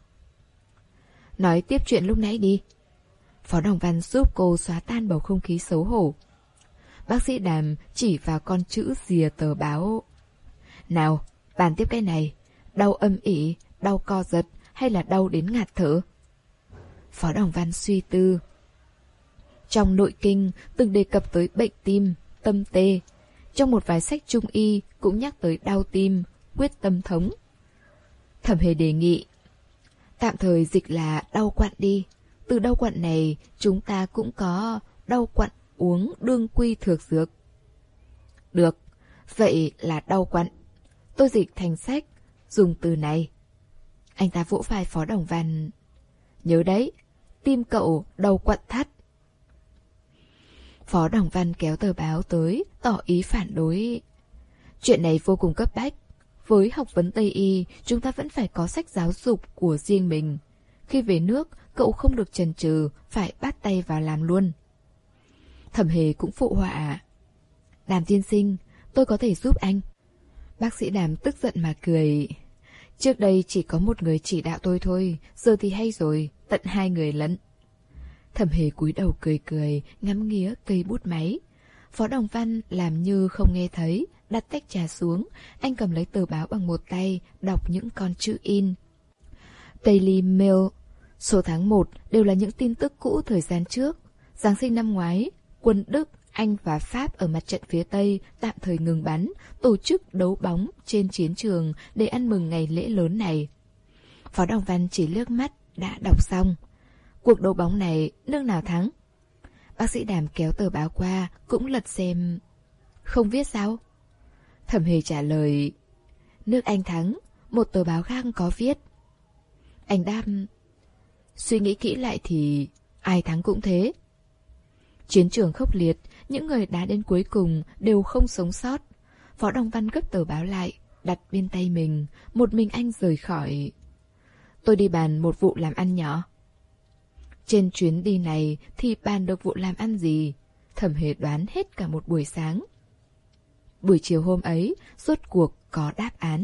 Nói tiếp chuyện lúc nãy đi. Phó Đồng Văn giúp cô xóa tan bầu không khí xấu hổ. Bác sĩ Đàm chỉ vào con chữ rìa tờ báo. Nào, bàn tiếp cái này. Đau âm ỉ, đau co giật hay là đau đến ngạt thở? Phó Đồng Văn suy tư. Trong nội kinh từng đề cập tới bệnh tim, tâm tê. Trong một vài sách trung y cũng nhắc tới đau tim, quyết tâm thống. Thẩm Hề đề nghị. Tạm thời dịch là đau quặn đi. Từ đau quặn này chúng ta cũng có đau quặn uống đương quy thược dược. Được, vậy là đau quặn. Tôi dịch thành sách, dùng từ này. Anh ta vỗ vai Phó Đồng Văn. Nhớ đấy, tim cậu đau quặn thắt. Phó Đồng Văn kéo tờ báo tới, tỏ ý phản đối. Chuyện này vô cùng cấp bách. Với học vấn Tây Y, chúng ta vẫn phải có sách giáo dục của riêng mình. Khi về nước, cậu không được chần chừ, phải bắt tay vào làm luôn. Thẩm Hề cũng phụ họa. Đàm tiên sinh, tôi có thể giúp anh. Bác sĩ Đàm tức giận mà cười. Trước đây chỉ có một người chỉ đạo tôi thôi, giờ thì hay rồi, tận hai người lận. Thẩm Hề cúi đầu cười cười, ngắm nghía cây bút máy. Phó Đồng Văn làm như không nghe thấy, đặt tách trà xuống, anh cầm lấy tờ báo bằng một tay, đọc những con chữ in. Daily Mail, số tháng một đều là những tin tức cũ thời gian trước. Giáng sinh năm ngoái, quân Đức, Anh và Pháp ở mặt trận phía Tây tạm thời ngừng bắn, tổ chức đấu bóng trên chiến trường để ăn mừng ngày lễ lớn này. Phó Đồng Văn chỉ liếc mắt đã đọc xong. Cuộc đấu bóng này nước nào thắng? Bác sĩ Đàm kéo tờ báo qua, cũng lật xem. Không viết sao? Thẩm Hề trả lời, nước Anh thắng, một tờ báo khác có viết. Anh đáp, suy nghĩ kỹ lại thì ai thắng cũng thế. Chiến trường khốc liệt, những người đá đến cuối cùng đều không sống sót. Phó Đồng Văn gấp tờ báo lại, đặt bên tay mình, một mình anh rời khỏi. Tôi đi bàn một vụ làm ăn nhỏ. Trên chuyến đi này thì bàn được vụ làm ăn gì? Thẩm Hề đoán hết cả một buổi sáng. Buổi chiều hôm ấy, rốt cuộc có đáp án.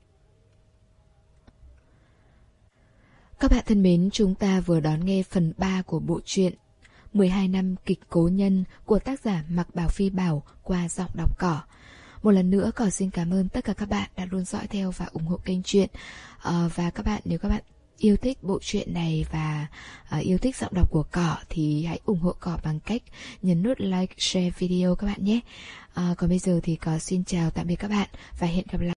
Các bạn thân mến, chúng ta vừa đón nghe phần ba của bộ truyện mười hai năm kịch Cố Nhân của tác giả Mạc Bảo Phi Bảo qua giọng đọc Cỏ. Một lần nữa Cỏ xin cảm ơn tất cả các bạn đã luôn dõi theo và ủng hộ kênh truyện. À, và các bạn, nếu các bạn yêu thích bộ truyện này và uh, yêu thích giọng đọc của Cỏ thì hãy ủng hộ Cỏ bằng cách nhấn nút like, share video các bạn nhé. Uh, còn bây giờ thì Cỏ xin chào tạm biệt các bạn và hẹn gặp lại.